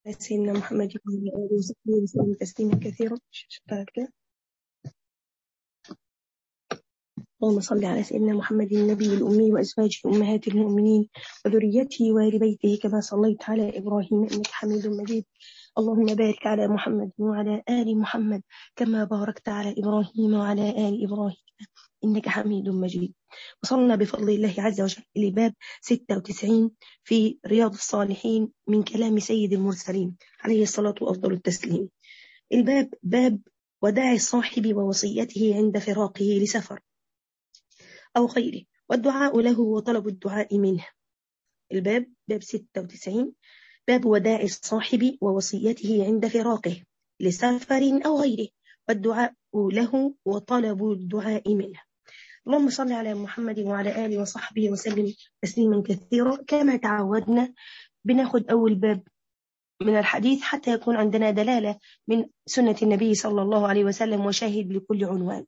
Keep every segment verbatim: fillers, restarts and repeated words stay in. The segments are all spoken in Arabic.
سيدنا محمد وعلى آله وصحبه وسلم تسليما كثيرا. اللهم صل على سيدنا محمد النبي الأمي وأزواجه أمهات المؤمنين وذريته وآل بيته كما صليت على إبراهيم إنك حميد مجيد. اللهم بارك على محمد وعلى آل محمد كما باركت على إبراهيم وعلى آل إبراهيم إنك حميد مجيد. وصلنا بفضل الله عز وجل لباب ستة وتسعين في رياض الصالحين من كلام سيد المرسلين عليه الصلاة وأفضل التسليم. الباب باب وداع الصاحب ووصيته عند فراقه لسفر أو غيره والدعاء له وطلب الدعاء منه. الباب باب ستة وتسعين باب وداع الصاحب ووصيته عند فراقه لسفر أو غيره والدعاء له وطلب الدعاء منه. اللهم صل على محمد وعلى آله وصحبه وسلم تسليما كثيرا. كما تعودنا بناخد أول باب من الحديث حتى يكون عندنا دلالة من سنة النبي صلى الله عليه وسلم وشاهد لكل عنوان.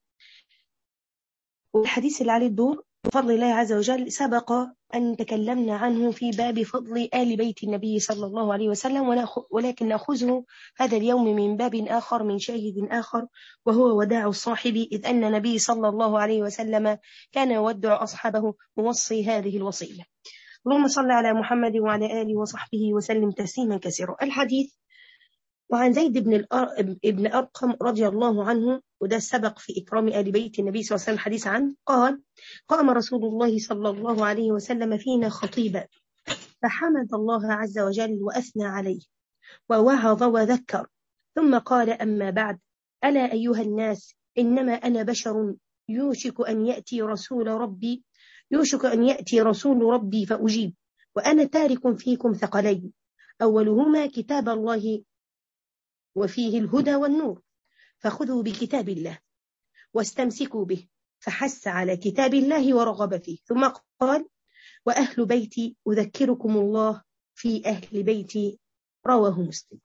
والحديث اللي عليه الدور بفضل الله عز وجل سبق أن تكلمنا عنه في باب فضل آل بيت النبي صلى الله عليه وسلم، ولكن نأخذه هذا اليوم من باب آخر من شاهد آخر وهو وداع الصاحب، إذ أن النبي صلى الله عليه وسلم كان يودع أصحابه موصي هذه الوصية. اللهم صل على محمد وعلى آله وصحبه وسلم تسليما كثيرا. الحديث وعن زيد بن ابن أرقم رضي الله عنه، وده سبق في إكرام آل بيت النبي صلى الله عليه وسلم حديث عنه، قال: قام رسول الله صلى الله عليه وسلم فينا خطيبا فحمد الله عز وجل وأثنى عليه ووعظ وذكر، ثم قال: أما بعد، ألا أيها الناس، إنما أنا بشر يوشك أن يأتي رسول ربي يوشك أن يأتي رسول ربي فأجيب، وأنا تارك فيكم ثقلين، أولهما كتاب الله وفيه الهدى والنور، فخذوا بكتاب الله واستمسكوا به، فحس على كتاب الله ورغب فيه، ثم قال: وأهل بيتي أذكركم الله في أهل بيتي، رواه مسلم.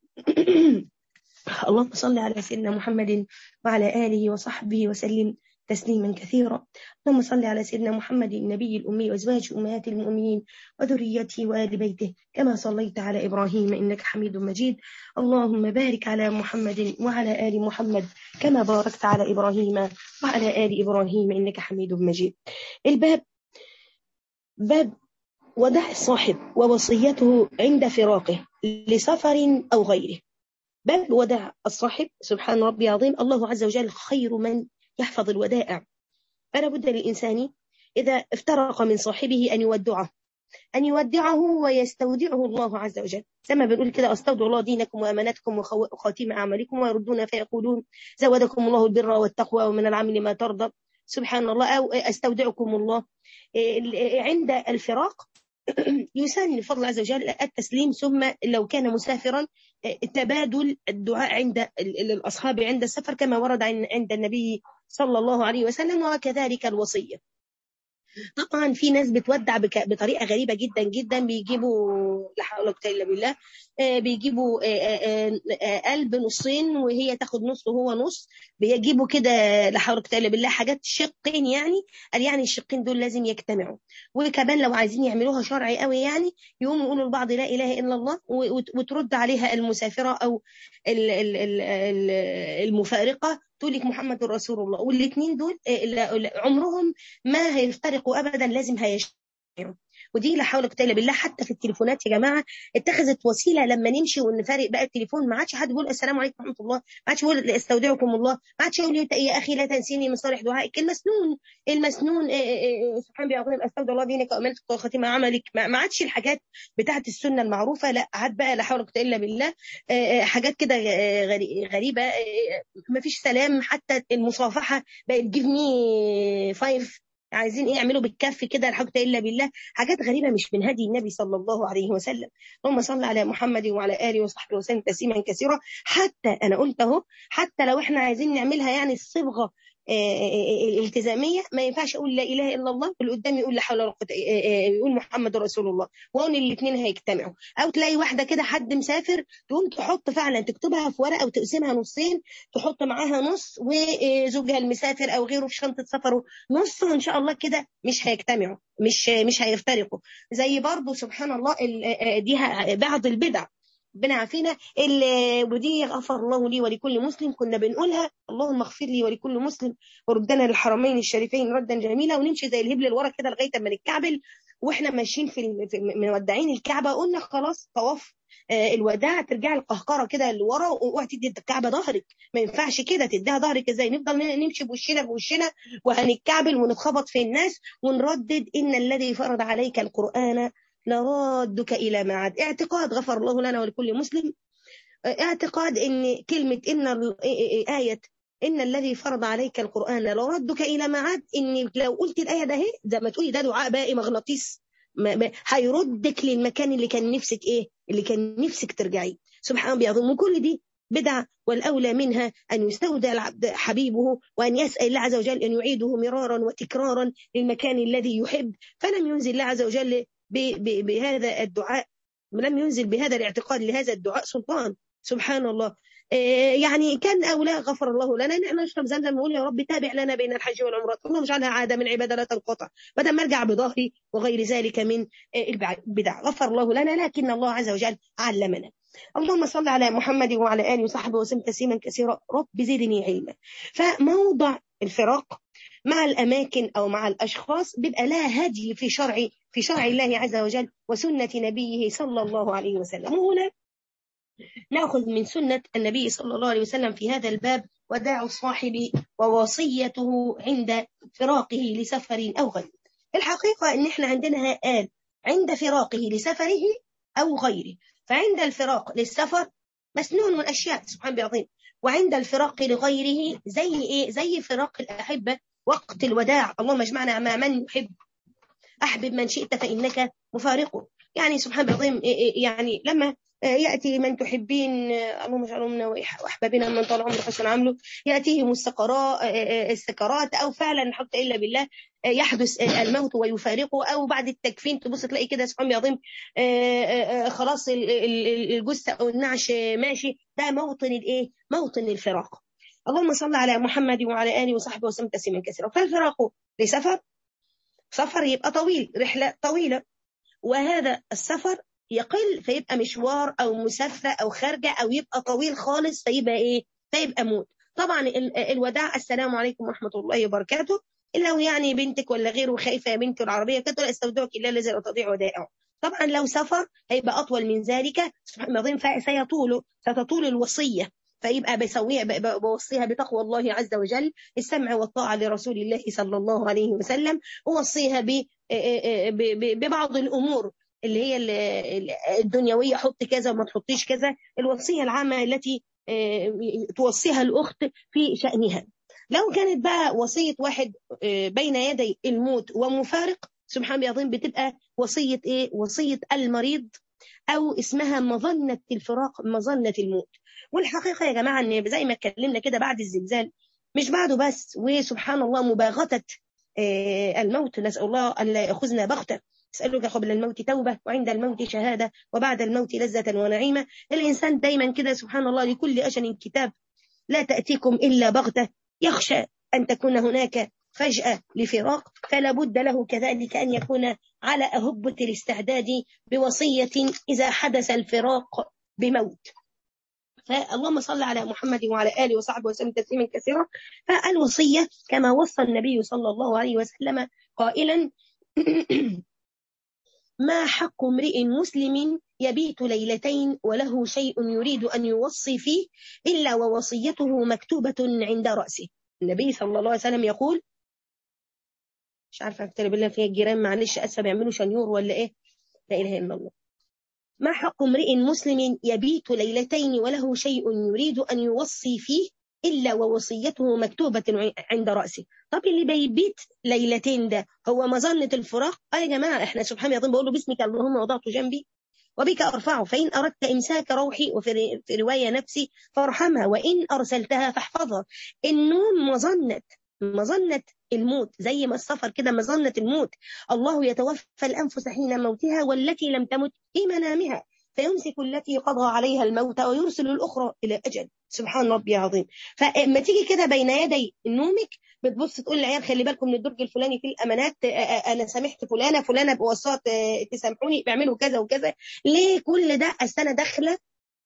اللهم صل على سيدنا محمد وعلى آله وصحبه وسلم تسليما كثيرا. اللهم صل على سيدنا محمد النبي الأمي وأزواج أمهات المؤمنين وذريته وآل بيته كما صليت على إبراهيم إنك حميد مجيد. اللهم بارك على محمد وعلى آل محمد كما باركت على إبراهيم وعلى آل إبراهيم إنك حميد مجيد. الباب باب وداع الصاحب ووصيته عند فراقه لسفر أو غيره. باب وداع الصاحب، سبحان ربي عظيم، الله عز وجل خير من يحفظ الودائع. فلا بد للإنسان إذا افترق من صاحبه أن يودعه أن يودعه ويستودعه الله عز وجل. زي بنقول كده: أستودع الله دينكم وأمانتكم وخاتم أعمالكم، ويردون فيقولون زودكم الله البر والتقوى ومن العمل ما ترضى، سبحان الله. أو أستودعكم الله. عند الفراق يسن فضل عز وجل التسليم، ثم لو كان مسافرا تبادل الدعاء عند الأصحاب عند السفر كما ورد عند النبي صلى الله عليه وسلم، وكذلك الوصية. طبعا في ناس بتودع بطريقة غريبة جدا جدا، بيجيبوا لا حول ولا قوة إلا بالله، بيجيبوا قلب نصين وهي تاخد نص وهو نص، بيجيبوا كده لا حول ولا قوة إلا بالله حاجات شقين، يعني قال يعني الشقين دول لازم يجتمعوا. وكمان لو عايزين يعملوها شرعي قوي يعني يقوموا يقولوا لبعض لا إله إلا الله، وترد عليها المسافرة أو المفارقة تقول لك محمد رسول الله، والاثنين دول عمرهم ما هيفترقوا أبدا، لازم هيجتمعوا. ودي لا حول ولا قوة إلا بالله. حتى في التليفونات يا جماعة اتخذت وسيلة لما نمشي ونفارق بقى التليفون، ما عادش حد يقول السلام عليكم ورحمة الله، ما عادش يقول استودعكم الله، ما عادش يقول يا أخي لا تنسيني من صالح دعائك. المسنون المسنون سبحان الله، استودع الله دينك وأمانتك وخاتم عملك، ما عادش الحاجات بتاعت السنة المعروفة، لا عاد بقى لا حول ولا قوة إلا بالله حاجات كده غريبة. ما فيش سلام، حتى المصافحة بقت give me five، عايزين ايه يعملوا بالكف كده لا حول ولا قوة الا بالله. حاجات غريبه مش من هدي النبي صلى الله عليه وسلم. اللهم صل على محمد وعلى اله وصحبه وسلم تسليما كثيرا. حتى انا قلت اهو، حتى لو احنا عايزين نعملها يعني الصبغه الالتزاميه، ما ينفعش اقول لا اله الا الله واللي قدامي يقول لا حول ولا قوه يقول محمد رسول الله، وان الاثنين هيجتمعوا. او تلاقي واحده كده حد مسافر تقوم تحط فعلا تكتبها في ورقه وتقسمها نصين، تحط معاها نص وزوجها المسافر او غيره في شنطه سفره نص، وان شاء الله كده مش هيجتمعوا، مش مش هيفترقوا. زي برضو سبحان الله دي بعض البدع ربنا عافينا. ودي غفر الله لي ولكل مسلم كنا بنقولها، اللهم اغفر لي ولكل مسلم وردنا للحرمين الشريفين ردا جميلا، ونمشي زي الهبل لورا كده لغايه اما نتكعبل واحنا ماشيين في, في مودعين الكعبه. قلنا خلاص طواف آه الوداع ترجع القهقره كده لورا، واوعي تدي الكعبه ظهرك، ما ينفعش كده تديها ظهرك. ازاي نفضل نمشي بوشنا بوشنا وهنتكعبل ونتخبط في الناس ونردد ان الذي فرض عليك القران لرادك الى معاد. اعتقاد غفر الله لنا ولكل مسلم، اعتقاد ان كلمه ان ايه ان الذي فرض عليك القران لرادك الى معاد، ان لو قلت الايه ده اهي زي ما تقولي ده دعاء باقي مغناطيس هيردك للمكان اللي كان نفسك ايه اللي كان نفسك ترجعي. سبحان الله يعظم. وكل دي بدعة، والأولى منها أن يستودع العبد حبيبه وأن يسأل الله عز وجل أن يعيده مرارا وتكرارا للمكان الذي يحب. فلم ينزل الله عز وجل بهذا الدعاء، لم ينزل بهذا الاعتقاد لهذا الدعاء سلطان. سبحان الله. يعني كان أولى غفر الله لنا نحن نشرب زمزم ونقول يا رب تابع لنا بين الحج والعمرة، اللهم اجعلها عادة من عبادة لا تنقطع بدل ما ارجع بظهري وغير ذلك من البدع. غفر الله لنا لكن الله عز وجل علمنا. اللهم صل على محمد وعلى آله وصحبه وسلم تسليما كثيرا. رب زدني علما. فموضع الفراق مع الأماكن أو مع الأشخاص بيبقى لها هدي في شرع في شرع الله عز وجل وسنة نبيه صلى الله عليه وسلم. وهنا نأخذ من سنة النبي صلى الله عليه وسلم في هذا الباب وداع الصاحب ووصيته عند فراقه لسفر أو غيره. الحقيقة أن احنا عندنا قال عند فراقه لسفره أو غيره، فعند الفراق للسفر مسنون من أشياء سبحان بعظيم، وعند الفراق لغيره زي إيه؟ زي فراق الأحبة وقت الوداع، اللهم اجمعنا مع من يحب، أحبب من شئت فإنك مفارقه. يعني سبحان بعظيم يعني لما يأتي من تحبين اللهم اجعلنا وأحبابنا من طال عمره حسن عمله يأتيهم السكرات أو فعلا نحط إلا بالله يحدث الموت ويفارقه، أو بعد التكفين تبص تلاقي كده سبحان بعظيم خلاص الجثة أو النعش ماشي. ده موطن الإيه؟ موطن الفراق. اللهم صل على محمد وعلى آله وصحبه وسلم تسليما كثيرا. فالفراق لسفر، سفر يبقى طويل، رحلة طويلة، وهذا السفر يقل فيبقى مشوار أو مسافة أو خارجة، أو يبقى طويل خالص فيبقى إيه؟ فيبقى موت. طبعا الوداع السلام عليكم ورحمة الله وبركاته، إلا لو يعني بنتك ولا غيره خايفة يا بنتي العربية كده لا استودعك إلا الذي لا تضيع ودائعه. طبعا لو سفر هيبقى أطول من ذلك سبحان الله فسيطول ستطول الوصية، فيبقى بيسويها بوصيها بتقوى الله عز وجل، السمع والطاعة لرسول الله صلى الله عليه وسلم، ووصيها ببعض الأمور اللي هي الدنيوية، حط كذا وما تحطيش كذا، الوصية العامة التي توصيها الأخت في شأنها. لو كانت بقى وصية واحد بين يدي الموت ومفارق سبحان الله العظيم بتبقى وصية إيه؟ وصية المريض، أو اسمها مظنة الفراق، مظنة الموت. والحقيقة يا جماعة إن زي ما اتكلمنا كده بعد الزلزال مش بعده بس، وسبحان الله مباغتة الموت، نسأل الله أن لا يأخذنا بغتة، اسألك قبل الموت توبة وعند الموت شهادة وبعد الموت لذة ونعيمة. الإنسان دايما كده سبحان الله لكل أجل كتاب، لا تأتيكم إلا بغتة، يخشى أن تكون هناك فجأة لفراق، فلا بد له كذلك أن يكون على أهبة الاستعداد بوصية إذا حدث الفراق بموت. فاللهم صل على محمد وعلى آله وصحبه وسلم تسليما كثيرا. فالوصية كما وصى النبي صلى الله عليه وسلم قائلا ما حق امرئ مسلم يبيت ليلتين وله شيء يريد أن يوصي فيه إلا ووصيته مكتوبة عند رأسه. النبي صلى الله عليه وسلم يقول، مش عارفة أكتر بالله فيها الجيران معلش أسفة بيعملوا شنيور ولا إيه، لا إله إلا الله. ما حق امرئ مسلم يبيت ليلتين وله شيء يريد أن يوصي فيه إلا ووصيته مكتوبة عند رأسه. طب اللي بيبيت ليلتين ده هو مظنة الفراق؟ آه يا جماعة احنا سبحان الله بقول له باسمك اللهم وضعت جنبي وبك أرفعه، فإن أردت إمساك روحي، وفي رواية نفسي فارحمها، وإن أرسلتها فاحفظها. النوم مظنة مظنة الموت، زي ما السفر كده مظنة الموت. الله يتوفى الأنفس حين موتها والتي لم تمت في منامها فيمسك التي قضى عليها الموت ويرسل الأخرى إلى أجل. سبحان ربي العظيم. فما تيجي كده بين يدي نومك بتبص تقول للعيال خلي بالكم من الدرج الفلاني في الأمانات، أنا سامحت فلانة فلانة بوصات تسامحوني بيعملوا كذا وكذا. ليه كل ده؟ أصل أنا داخلة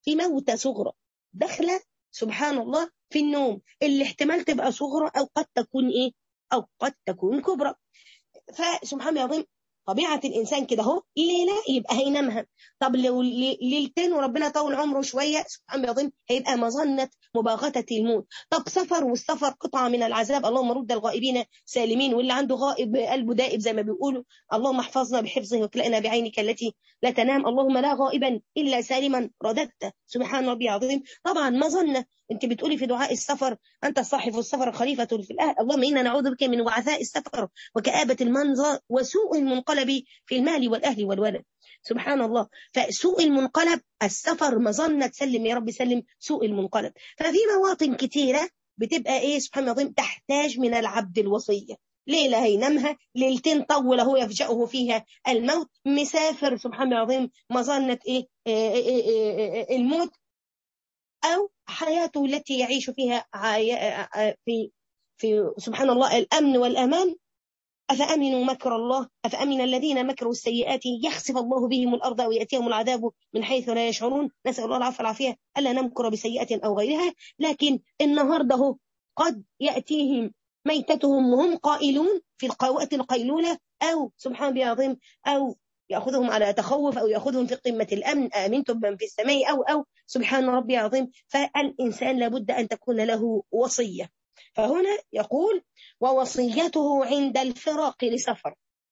في موتة صغرى داخلة سبحان الله في النوم، اللي احتمال تبقى صغرى أو قد تكون إيه أو قد تكون كبرى. فسبحان الله العظيم طبيعة الإنسان كده اهو، ليلة يبقى هينامها، طب لو ليلتين وربنا طول عمره شوية سبحان الله العظيم هيبقى مظنة مباغتة الموت. طب سفر، والسفر قطعة من العذاب، اللهم رد الغائبين سالمين، واللي عنده غائب قلبه دائب زي ما بيقولوا، اللهم احفظنا بحفظه وكلأنا بعينك التي لا تنام، اللهم لا غائبا إلا سالما رددت سبحان ربي العظيم. طبعا مظنة، انت بتقولي في دعاء السفر انت صاحب السفر خليفة في الأهل، اللهم إنا نعوذ بك من وعثاء السفر وكآبة المنظر وسوء المنقلب في المال والأهل والولد سبحان الله. فسوء المنقلب السفر مظنة، سلم يا رب سلم سوء المنقلب. ففي مواطن كتيرة بتبقى ايه سبحان الله العظيم تحتاج من العبد الوصية، ليلة هينامها، ليلتين طول هو يفجأه فيها الموت، مسافر سبحان الله العظيم مظنة إيه, إيه, إيه, إيه, إيه الموت، أو حياته التي يعيش فيها في في سبحان الله الأمن والأمان. أفأمنوا مكر الله، أفأمن الذين مكروا السيئات يخسف الله بهم الأرض ويأتيهم العذاب من حيث لا يشعرون، نسأل الله العفو والعافية ألا نمكر بسيئة أو غيرها. لكن النهارده قد يأتيهم ميتتهم وهم قائلون في القوات القيلولة، أو سبحان الله العظيم أو يأخذهم على تخوف، أو يأخذهم في قمة الأمن، آمنتم من في السماء، أو أو سبحان ربي العظيم. فالإنسان لابد أن تكون له وصية. فهنا يقول ووصيته عند الفراق لسفر،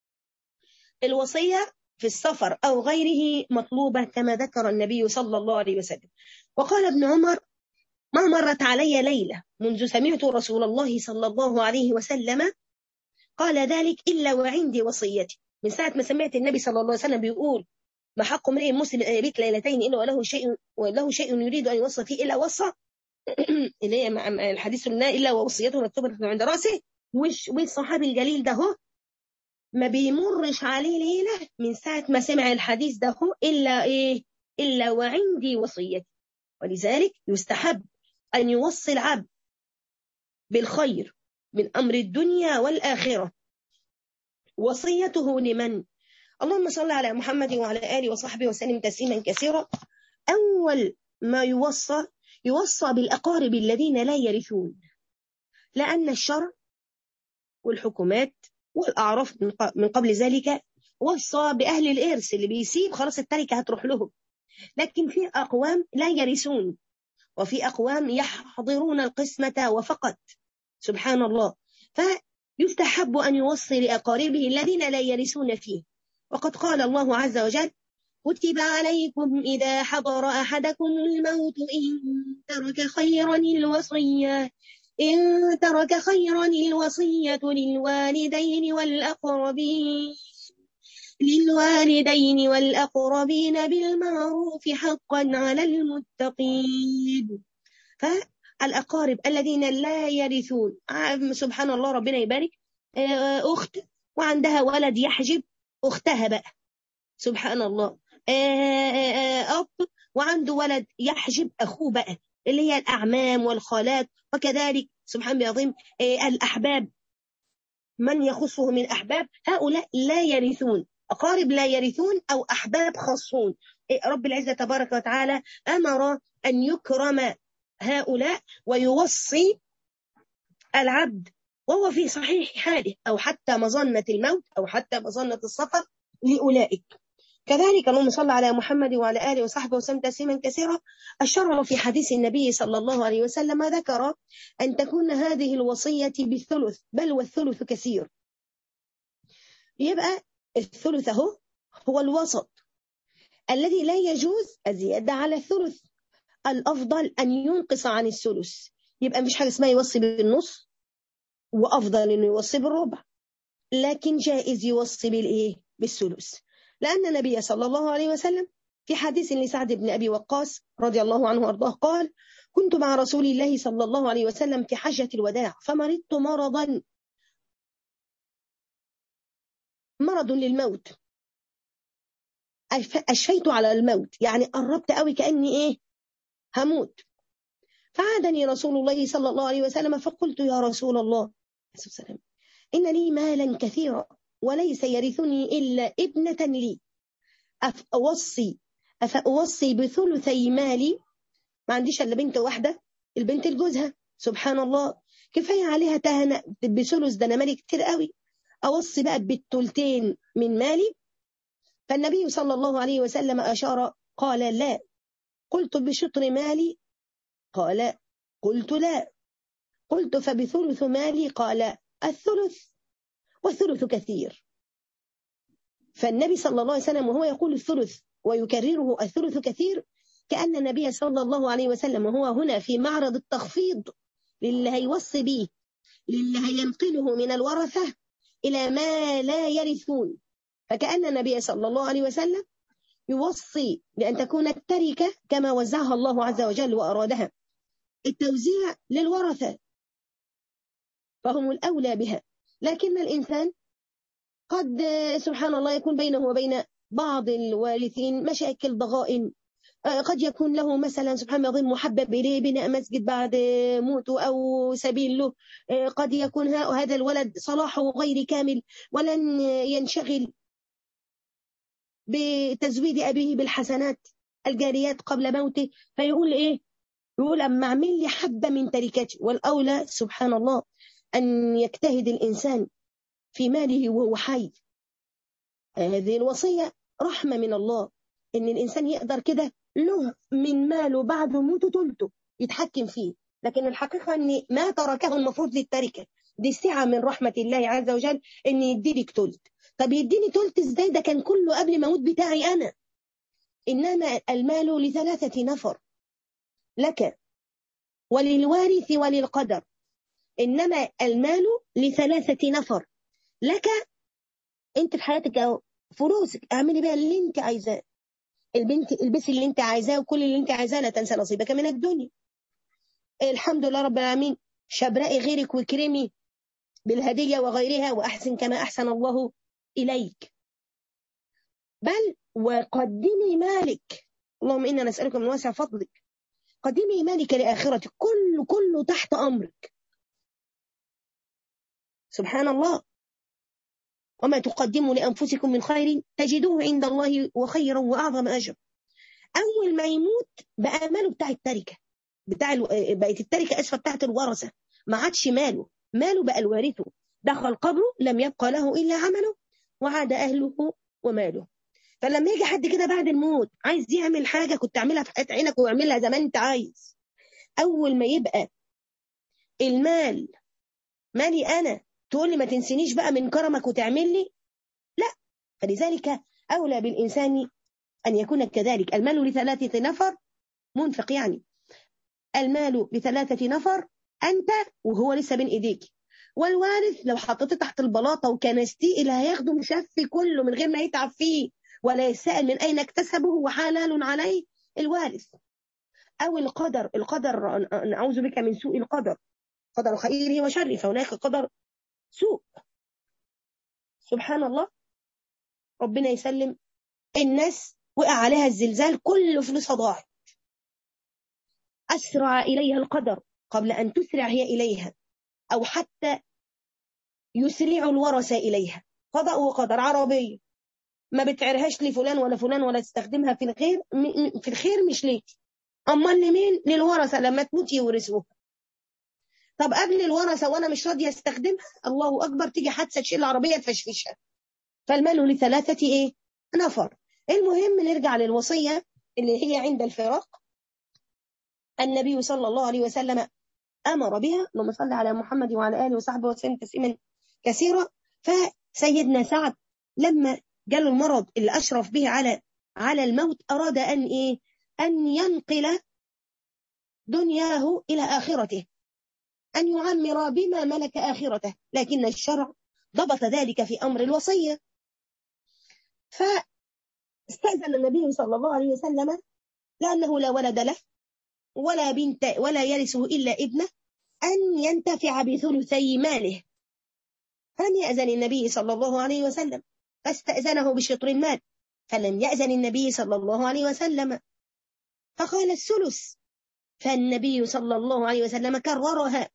الوصية في السفر أو غيره مطلوبة كما ذكر النبي صلى الله عليه وسلم. وقال ابن عمر ما مرت علي ليلة منذ سمعت رسول الله صلى الله عليه وسلم قال ذلك إلا وعندي وصيتي. من ساعة ما سمعت النبي صلى الله عليه وسلم بيقول ما حق امرئ مسلم أن يبيت ليلتين إلا وله شيء وله شيء يريد أن يوصى فيه إلا وصى، اللي هي الحديث لنا إلا ووصيته مكتوبة عند رأسه. والصحابي الجليل ده هو ما بيمرش عليه ليلة من ساعة ما سمع الحديث ده هو إلا إيه إلا وعندي وصيتي. ولذلك يستحب أن يوصي العبد بالخير من أمر الدنيا والآخرة. وصيته لمن؟ اللهم صل على محمد وعلى آله وصحبه وسلم تسليما كثيرا. أول ما يوصى يوصى بالأقارب الذين لا يرثون، لأن الشرع والحكومات والأعراف من قبل ذلك وصى بأهل الإرث، اللي بيسيب خلاص التركة هتروح لهم. لكن في أقوام لا يرثون، وفي أقوام يحضرون القسمة وفقط سبحان الله. فيستحب أن يوصي لأقاربه الذين لا يرثون فيه. وقد قال الله عز وجل كتب عليكم إذا حضر أحدكم الموت إن ترك خيرا الوصية إن ترك خيرا الوصية للوالدين والأقربين للوالدين والأقربين بالمعروف حقا على المتقين. فالأقارب الذين لا يرثون سبحان الله ربنا يبارك أخت وعندها ولد يحجب أختها بقى سبحان الله، أب وعنده ولد يحجب أخوه بقى، اللي هي الأعمام والخالات، وكذلك سبحان الله العظيم الأحباب من يخصه من أحباب، هؤلاء لا يرثون، أقارب لا يرثون أو أحباب خاصون. رب العزة تبارك وتعالى أمر أن يكرم هؤلاء ويوصي العبد وهو في صحيح حاله أو حتى مظنة الموت أو حتى مظنة السفر لأولئك. كذلك اللهم صل على محمد وعلى آله وصحبه وسلم تسليما كثيرا. الشرع في حديث النبي صلى الله عليه وسلم ذكر أن تكون هذه الوصية بالثلث، بل والثلث كثير. يبقى الثلث هو هو الوسط الذي لا يجوز الزيادة على الثلث، الأفضل أن ينقص عن الثلث. يبقى مش حاجة اسمها يوصي بالنص وأفضل أنه يوصي بالربع، لكن جائز يوصي بالإيه؟ بالثلث. لأن النبي صلى الله عليه وسلم في حديث لسعد بن أبي وقاص رضي الله عنه وأرضاه قال كنت مع رسول الله صلى الله عليه وسلم في حجة الوداع فمرضت مرضا مرض للموت، أشفيت على الموت، يعني قربت قوي كأني إيه هموت. فعادني رسول الله صلى الله عليه وسلم فقلت يا رسول الله إن لي مالا كثيرا وليس يرثني إلا ابنة لي، أفأوصي أفأوصي بثلثي مالي ما عنديش إلا بنت واحدة، البنت لجوزها، سبحان الله، كفاية عليها تهنأ بثلث، ده أنا مالي كتير قوي، أوصي بقى بالثلثين من مالي. فالنبي صلى الله عليه وسلم أشار قال لا. قلت بشطر مالي؟ قال قلت لا. قلت فبثلث مالي؟ قال الثلث، والثلث كثير. فالنبي صلى الله عليه وسلم وهو يقول الثلث ويكرره الثلث كثير، كأن النبي صلى الله عليه وسلم هو هنا في معرض التخفيض للي هيوصي به، للي هينقله من الورثة إلى ما لا يرثون. فكأن النبي صلى الله عليه وسلم يوصي بأن تكون التركة كما وزعها الله عز وجل وأرادها، التوزيع للورثة، فهم الأولى بها. لكن الإنسان قد سبحان الله يكون بينه وبين بعض الوارثين مشاكل، ضغائن، قد يكون له مثلا سبحان الله محبب إليه بناء مسجد بعد موته أو سبيل له، قد يكون هذا الولد صلاحه غير كامل ولن ينشغل بتزويد أبيه بالحسنات الجاريات قبل موته، فيقول إيه؟ يقول أما اعمل لي حبة من تركتي. والأولى سبحان الله أن يجتهد الإنسان في ماله وهو حي. هذه الوصية رحمة من الله، إن الإنسان يقدر كده له من ماله بعد موته تلته يتحكم فيه، لكن الحقيقة أن ما تركه المفروض للتركة، دي سعة من رحمة الله عز وجل إن يديلك تلت. طب يديني تلت إزاي؟ ده كان كله قبل موت بتاعي أنا. إنما المال لثلاثة نفر، لك وللوارث وللقدر. إنما المال لثلاثة نفر، لك أنت في حياتك أو فلوسك اعملي بيها اللي أنت عايزاه، البنت البسي اللي أنت عايزاه وكل اللي أنت عايزاه، لا تنسى نصيبك من الدنيا. الحمد لله رب العالمين، شبرقي غيرك وكرمي بالهدية وغيرها، وأحسن كما أحسن الله إليك. بل وقدمي مالك، اللهم إنا نسألك من واسع فضلك، قدمي مالك لآخرتك، كله كله تحت أمرك. سبحان الله، وما تقدموا لأنفسكم من خير تجدوه عند الله وخيرا وأعظم أجر. أول ما يموت بقى ماله بتاع التركة، بتاع الو... بقت التركة أسفة بتاعت الورثة، ما عادش ماله، ماله بقى الوارثه. دخل قبره لم يبقى له إلا عمله وعاد أهله وماله. فلما يجي حد كده بعد الموت عايز يعمل حاجة كنت تعملها في حياة عينك ويعملها زمان انت عايز، أول ما يبقى المال مالي أنا تقول لي ما تنسينيش بقى من كرمك وتعمل لي، لا. فلذلك أولى بالإنسان أن يكون كذلك. المال لثلاثة نفر منفق، يعني المال لثلاثة نفر أنت وهو لسه بين إيديك، والوارث لو حطيته تحت البلاطة وكنستيه اللي هياخده مشفي كله من غير ما يتعب فيه ولا يسأل من أين اكتسبه وحلال عليه الوارث. أو القدر، القدر نعوذ بك من سوء القدر، قدر خيره وشره، فهناك قدر سوء. سبحان الله، ربنا يسلم. الناس وقع عليها الزلزال كل فلوسها ضاعت، أسرع إليها القدر قبل أن تسرع هي إليها، أو حتى يسرع الورثة إليها. قضاء وقدر، عربية ما بتعرهاش لفلان ولا فلان ولا تستخدمها في الخير، في الخير مش ليك، أما لمين؟ للورثة لما تموت يورثوها. طب قبل الورثة وأنا مش راضية استخدمها، الله أكبر، تيجي حادثة تشيل العربية تفشفشها. فالمال لثلاثة إيه؟ نفر. المهم نرجع للوصية اللي هي عند الفراق. النبي صلى الله عليه وسلم أمر بها، اللهم صل على محمد وعلى آله وصحبه وسلم تسليما كثيرا. فسيدنا سعد لما جاله المرض اللي أشرف به على على الموت أراد أن إيه؟ أن ينقل دنياه إلى آخرته، أن يعمر بما ملك آخرته، لكن الشرع ضبط ذلك في أمر الوصية. فاستأذن النبي صلى الله عليه وسلم لأنه لا ولد له ولا بنت ولا يرثه إلا ابنه أن ينتفع بثلثي ماله، فلم يأذن النبي صلى الله عليه وسلم، فاستأذنه بشطر المال، فلم يأذن النبي صلى الله عليه وسلم، فقال الثلث، فالنبي صلى الله عليه وسلم كررها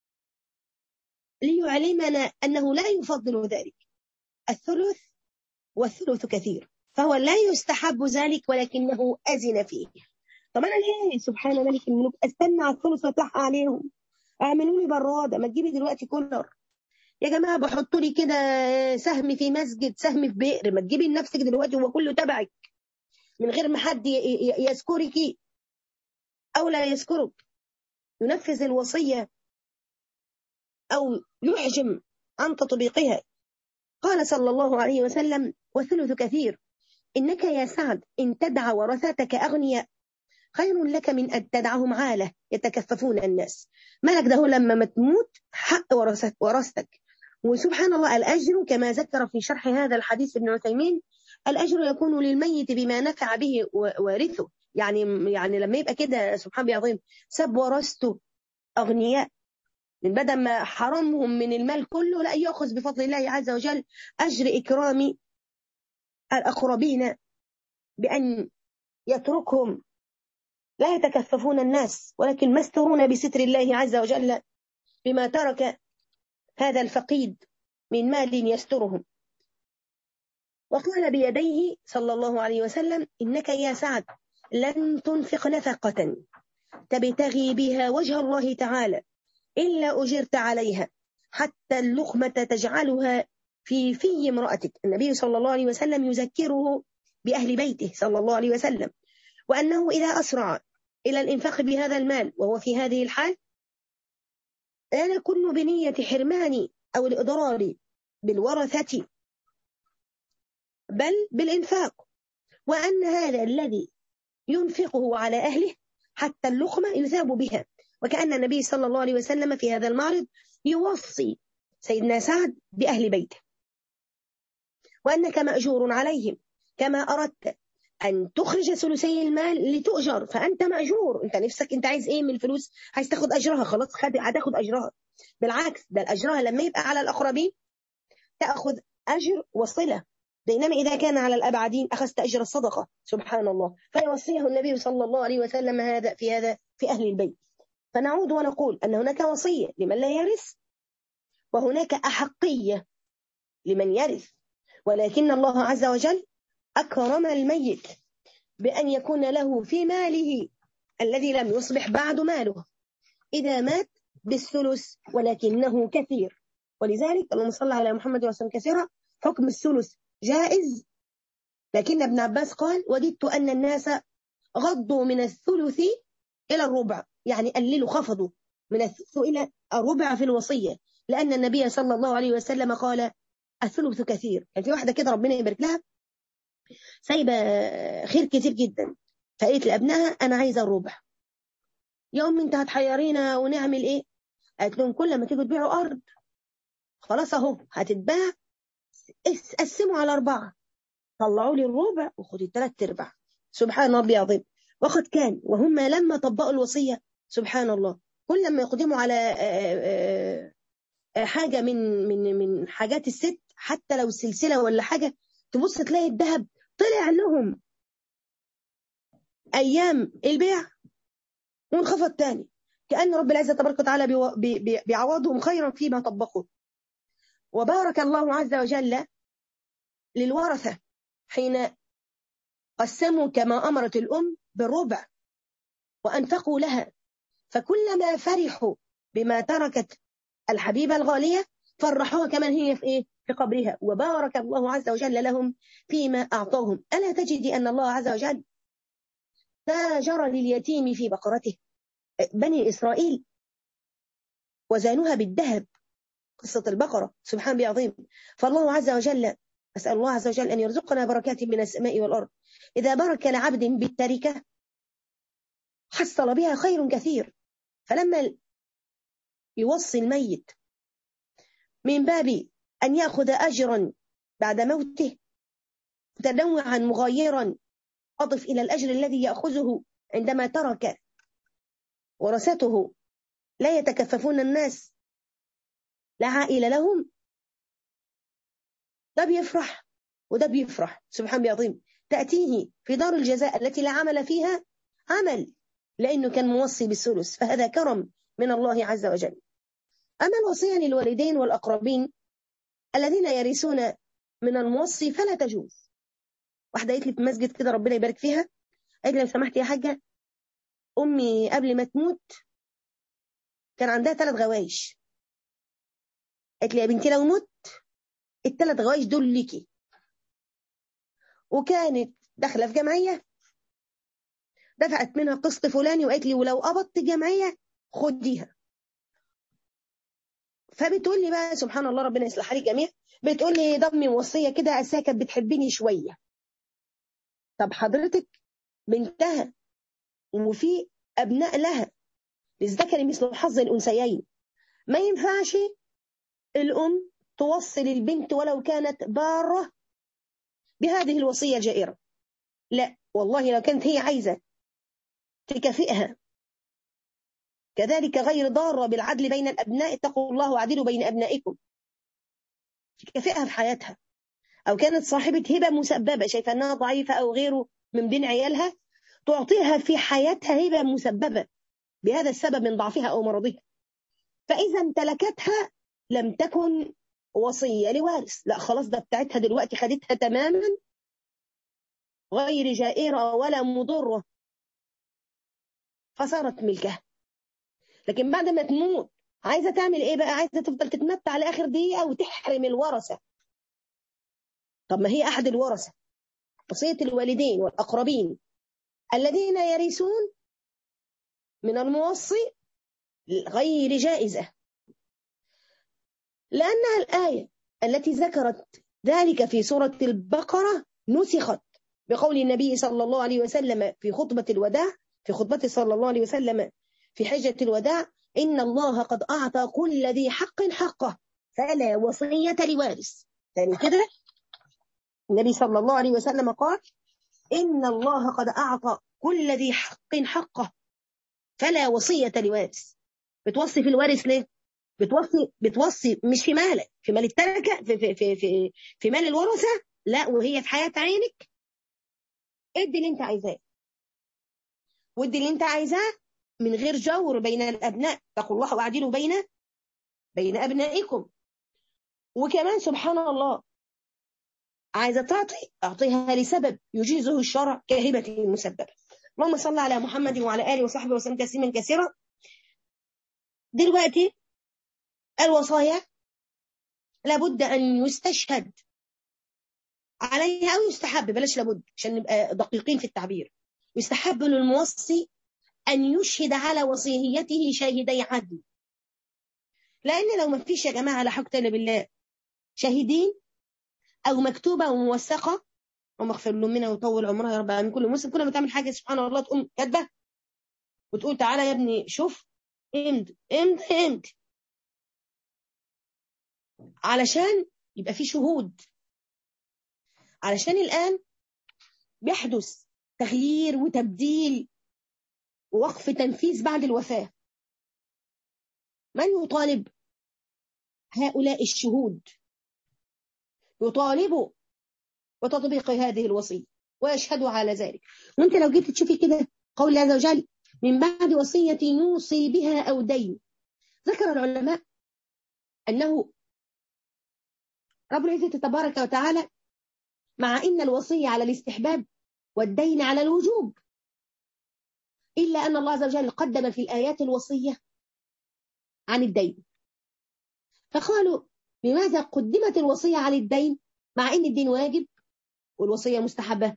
ليعلمنا أنه لا يفضل ذلك، الثلث والثلث كثير، فهو لا يستحب ذلك ولكنه أذن فيه. طب انا ليه سبحان ملك الملوك استنى على الثلث واطلعها عليهم؟ اعملوا لي براده، ما تجيبي دلوقتي كولر يا جماعه، بحطوا لي كده سهم في مسجد، سهم في بئر، ما تجيبي لنفسك دلوقتي، هو كله تبعك من غير ما حد يذكرك او لا يذكرك، ينفذ الوصيه او يحجم عن تطبيقها. قال صلى الله عليه وسلم: والثلث كثير، إنك يا سعد إن تدع ورثتك أغنياء خير لك من أن تدعهم عالة يتكففون الناس. مالك ده هو لما ما تموت حق ورثتك. وسبحان الله الأجر كما ذكر في شرح هذا الحديث ابن عثيمين: الأجر يكون للميت بما نفع به وارثه. يعني يعني لما يبقى كده سبحان الله العظيم سب ورثته أغنياء، من بدل ما حرمهم من المال كله، لا يأخذ بفضل الله عز وجل أجر إكرام الأقربين بأن يتركهم لا يتكففون الناس، ولكن مسترون بستر الله عز وجل بما ترك هذا الفقيد من مال يسترهم. وقال بيديه صلى الله عليه وسلم: إنك يا سعد لن تنفق نفقة تبتغي بها وجه الله تعالى إلا أجرت عليها، حتى اللقمة تجعلها في في امرأتك. النبي صلى الله عليه وسلم يذكره بأهل بيته صلى الله عليه وسلم، وأنه إذا أسرع إلى الإنفاق بهذا المال وهو في هذه الحال لا يكون بنية حرمان أو الإضرار بالورثة، بل بالإنفاق، وأن هذا الذي ينفقه على أهله حتى اللقمة يثاب بها. وكأن النبي صلى الله عليه وسلم في هذا المعرض يوصي سيدنا سعد بأهل بيته، وأنك مأجور عليهم كما أردت أن تخرج ثلثي المال لتؤجر، فأنت مأجور. أنت نفسك أنت عايز إيه من الفلوس؟ عايز تاخد أجرها، خلاص هتاخد أجرها. بالعكس، ده الأجرها لما يبقى على الأقربين تأخذ أجر وصلة، بينما إذا كان على الأبعدين أخذت أجر الصدقة. سبحان الله. فيوصيه النبي صلى الله عليه وسلم هذا في هذا في أهل البيت. فنعود ونقول أن هناك وصية لمن لا يرث، وهناك أحقية لمن يرث، ولكن الله عز وجل أكرم الميت بأن يكون له في ماله الذي لم يصبح بعد ماله إذا مات بالثلث، ولكنه كثير. ولذلك اللهم صل على محمد وسلم كثيرا، حكم الثلث جائز. لكن ابن عباس قال: وجدت أن الناس غضوا من الثلث إلى الربع، يعني قللوا خفضوا من الثلث إلى الربع في الوصية، لأن النبي صلى الله عليه وسلم قال: الثلث كثير. يعني في واحدة كده ربنا يبارك لها سايبة خير كتير جدا، فقالت لأبنائها: أنا عايزة الربع. يا أم أنت هتحيرينا ونعمل إيه؟ قالت لهم: كل ما تيجوا تبيعوا أرض خلاص أهو هتتباع، قسموا على أربعة، طلعوا لي الربع وخدوا الثلاث أرباع. سبحان ربي العظيم. وقد كان وهم لما طبقوا الوصية سبحان الله كل ما يقدموا على حاجة من من من حاجات الست، حتى لو سلسلة ولا حاجة، تبص تلاقي الذهب طلع لهم أيام البيع وانخفض تاني، كأن رب العزة تبارك وتعالى بيعوضهم خيرا فيما طبقوا. وبارك الله عز وجل للورثة حين قسموا كما أمرت الأم بالربع وأنفقوا لها، فكلما فرحوا بما تركت الحبيبة الغالية فرحوها كمان هي في إيه؟ في قبرها. وبارك الله عز وجل لهم فيما أعطاهم. ألا تجدي أن الله عز وجل تاجر لليتيم في بقرته؟ بني إسرائيل وزانوها بالذهب، قصة البقرة سبحان الله العظيم. فالله عز وجل، أسأل الله عز وجل أن يرزقنا بركات من السماء والأرض. إذا بارك لعبد بالتركة حصل بها خير كثير. فلما يوصي الميت من باب أن يأخذ أجرا بعد موته متنوعا مغايرا، أضف إلى الأجر الذي يأخذه عندما ترك ورثته لا يتكففون الناس لا عائلة لهم، ده بيفرح وده بيفرح. سبحان الله العظيم. تأتيه في دار الجزاء التي لا عمل فيها عمل، لأنه كان موصي بالثلث، فهذا كرم من الله عز وجل. أما الوصية للوالدين والأقربين الذين يرثون من الموصي فلا تجوز. واحدة قالت لي في مسجد كده ربنا يبارك فيها، قالت لي: لو سمحت يا حاجة أمي قبل ما تموت كان عندها ثلاث غوايش. قالت لي يا بنتي لو مت الثلاث غوايش دول ليكي. وكانت داخلة في جمعية دفعت منها قسط فلاني، وقالت لي ولو قبضت جمعية خديها. فبتقول لي بقى سبحان الله ربنا يصلح حالي الجميع، بتقول لي ضمي وصية كده أساسا كانت بتحبني شوية. طب حضرتك بنتها وفي أبناء لها للذكر مثل حظ الأنثيين، ما ينفعش الأم توصل البنت ولو كانت بارة بهذه الوصية الجائرة. لا والله، لو كانت هي عايزة تكافئها كذلك غير ضارة بالعدل بين الأبناء، اتقوا الله وعدلوا بين أبنائكم، تكافئها في حياتها، أو كانت صاحبة هبة مسببة شايفة أنها ضعيفة أو غيره من بين عيالها، تعطيها في حياتها هبة مسببة بهذا السبب من ضعفها أو مرضها. فإذا امتلكتها لم تكن وصية لوارث، لا خلاص ده بتاعتها دلوقتي، خدتها تماما غير جائرة ولا مضرة، فصارت ملكها. لكن بعد ما تموت عايزة تعمل ايه بقى؟ عايزة تفضل تتمتع لآخر دقيقة وتحرم الورثة. طب ما هي أحد الورثة وصية الوالدين والأقربين الذين يرثون من الموصي غير جائزة، لأنها الآية التي ذكرت ذلك في سورة البقرة نسخت بقول النبي صلى الله عليه وسلم في خطبة الوداع، في خطبته صلى الله عليه وسلم في حجة الوداع: إن الله قد أعطى كل ذي حق حقه فلا وصية لوارث. يعني كده النبي صلى الله عليه وسلم قال: إن الله قد أعطى كل ذي حق حقه فلا وصية لوارث. بتوصي في الوارث ليه؟ بتوصي بتوصي مش في مالك، في مال التركة، في في في في, في مال الورثة، لا، وهي في حياة عينك. ادي اللي انت عايزاه، وادي اللي انت عايزاه من غير جور بين الأبناء، اتقوا الله واعدلوا بين بين أبنائكم. وكمان سبحان الله عايزة تعطي أعطيها لسبب يجيزه الشرع كهبة مسببة. اللهم صل على محمد وعلى آله وصحبه وسلم تسليما كثيرا. دلوقتي الوصايا لابد أن يستشهد عليها، أو يستحب، بلاش لابد عشان نبقى دقيقين في التعبير، يستحب للموصي أن يشهد على وصيته شاهدي عدل. لأن لو ما فيش يا جماعة لا حول ولا بالله شاهدين أو مكتوبة وموثقة، ومغفر له منها ويطول عمرها يا رب العالمين، كل مسلم كل ما تعمل حاجة سبحان الله تقوم كاتبة وتقول تعالى يا ابني شوف امضي امضي امضي، علشان يبقى في شهود. علشان الآن بيحدث تغيير وتبديل ووقف تنفيذ بعد الوفاة. من يطالب هؤلاء الشهود؟ يطالبوا بتطبيق هذه الوصية ويشهدوا على ذلك. وانت لو جيت تشوفي كده قول الله عز وجل: من بعد وصية يوصي بها أو دين. ذكر العلماء أنه رب العزة تبارك وتعالى مع إن الوصية على الاستحباب والدين على الوجوب، إلا أن الله عز وجل قدم في الآيات الوصية عن الدين. فقالوا لماذا قدمت الوصية على الدين مع إن الدين واجب والوصية مستحبة؟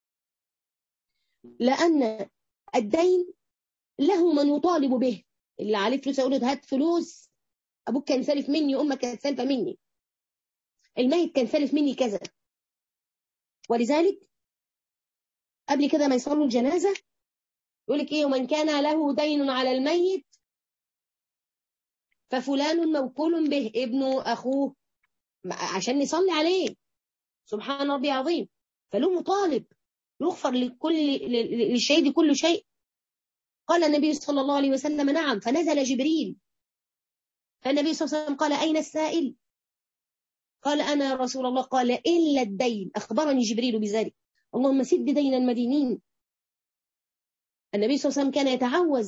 لأن الدين له من يطالب به، اللي عليه فلوس يقول له هات فلوس، أبوك كان سالف مني، أمك كانت سالفة مني، الميت كان سالف مني كذا. ولذلك قبل كده ما يصلوا الجنازة يقول لك إيه: ومن كان له دين على الميت ففلان موكول به، ابنه أخوه، عشان نصلي عليه. سبحان ربي عظيم. فله مطالب يغفر لكل للشهيد كل شيء. قال النبي صلى الله عليه وسلم: نعم. فنزل جبريل، فالنبي صلى الله عليه وسلم قال: أين السائل؟ قال: أنا يا رسول الله. قال: إلا الدين. أخبرني جبريل بذلك. اللهم سد دين المدينين. النبي صلى الله عليه وسلم كان يتعوذ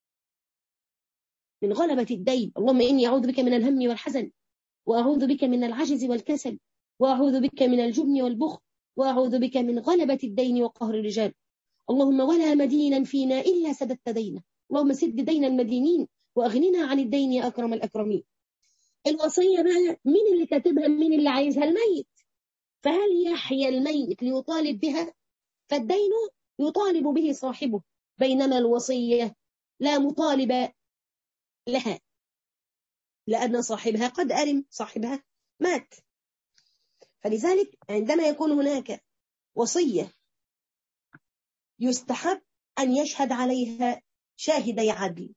من غلبة الدين: اللهم إني أعوذ بك من الهم والحزن، وأعوذ بك من العجز والكسل، وأعوذ بك من الجبن والبخل، وأعوذ بك من غلبة الدين وقهر الرجال. اللهم ولا مدينا فينا إلا سددت دينه، اللهم سد دين المدينين وأغننا عن الدين يا أكرم الأكرمين. الوصية بقى مين اللي كاتبها، مين اللي عايزها؟ الميت. فهل يحيى الميت ليطالب بها؟ فالدين يطالب به صاحبه، بينما الوصية لا مطالب لها، لأن صاحبها قد أرم، صاحبها مات. فلذلك عندما يكون هناك وصية يستحب أن يشهد عليها شاهدي عدل.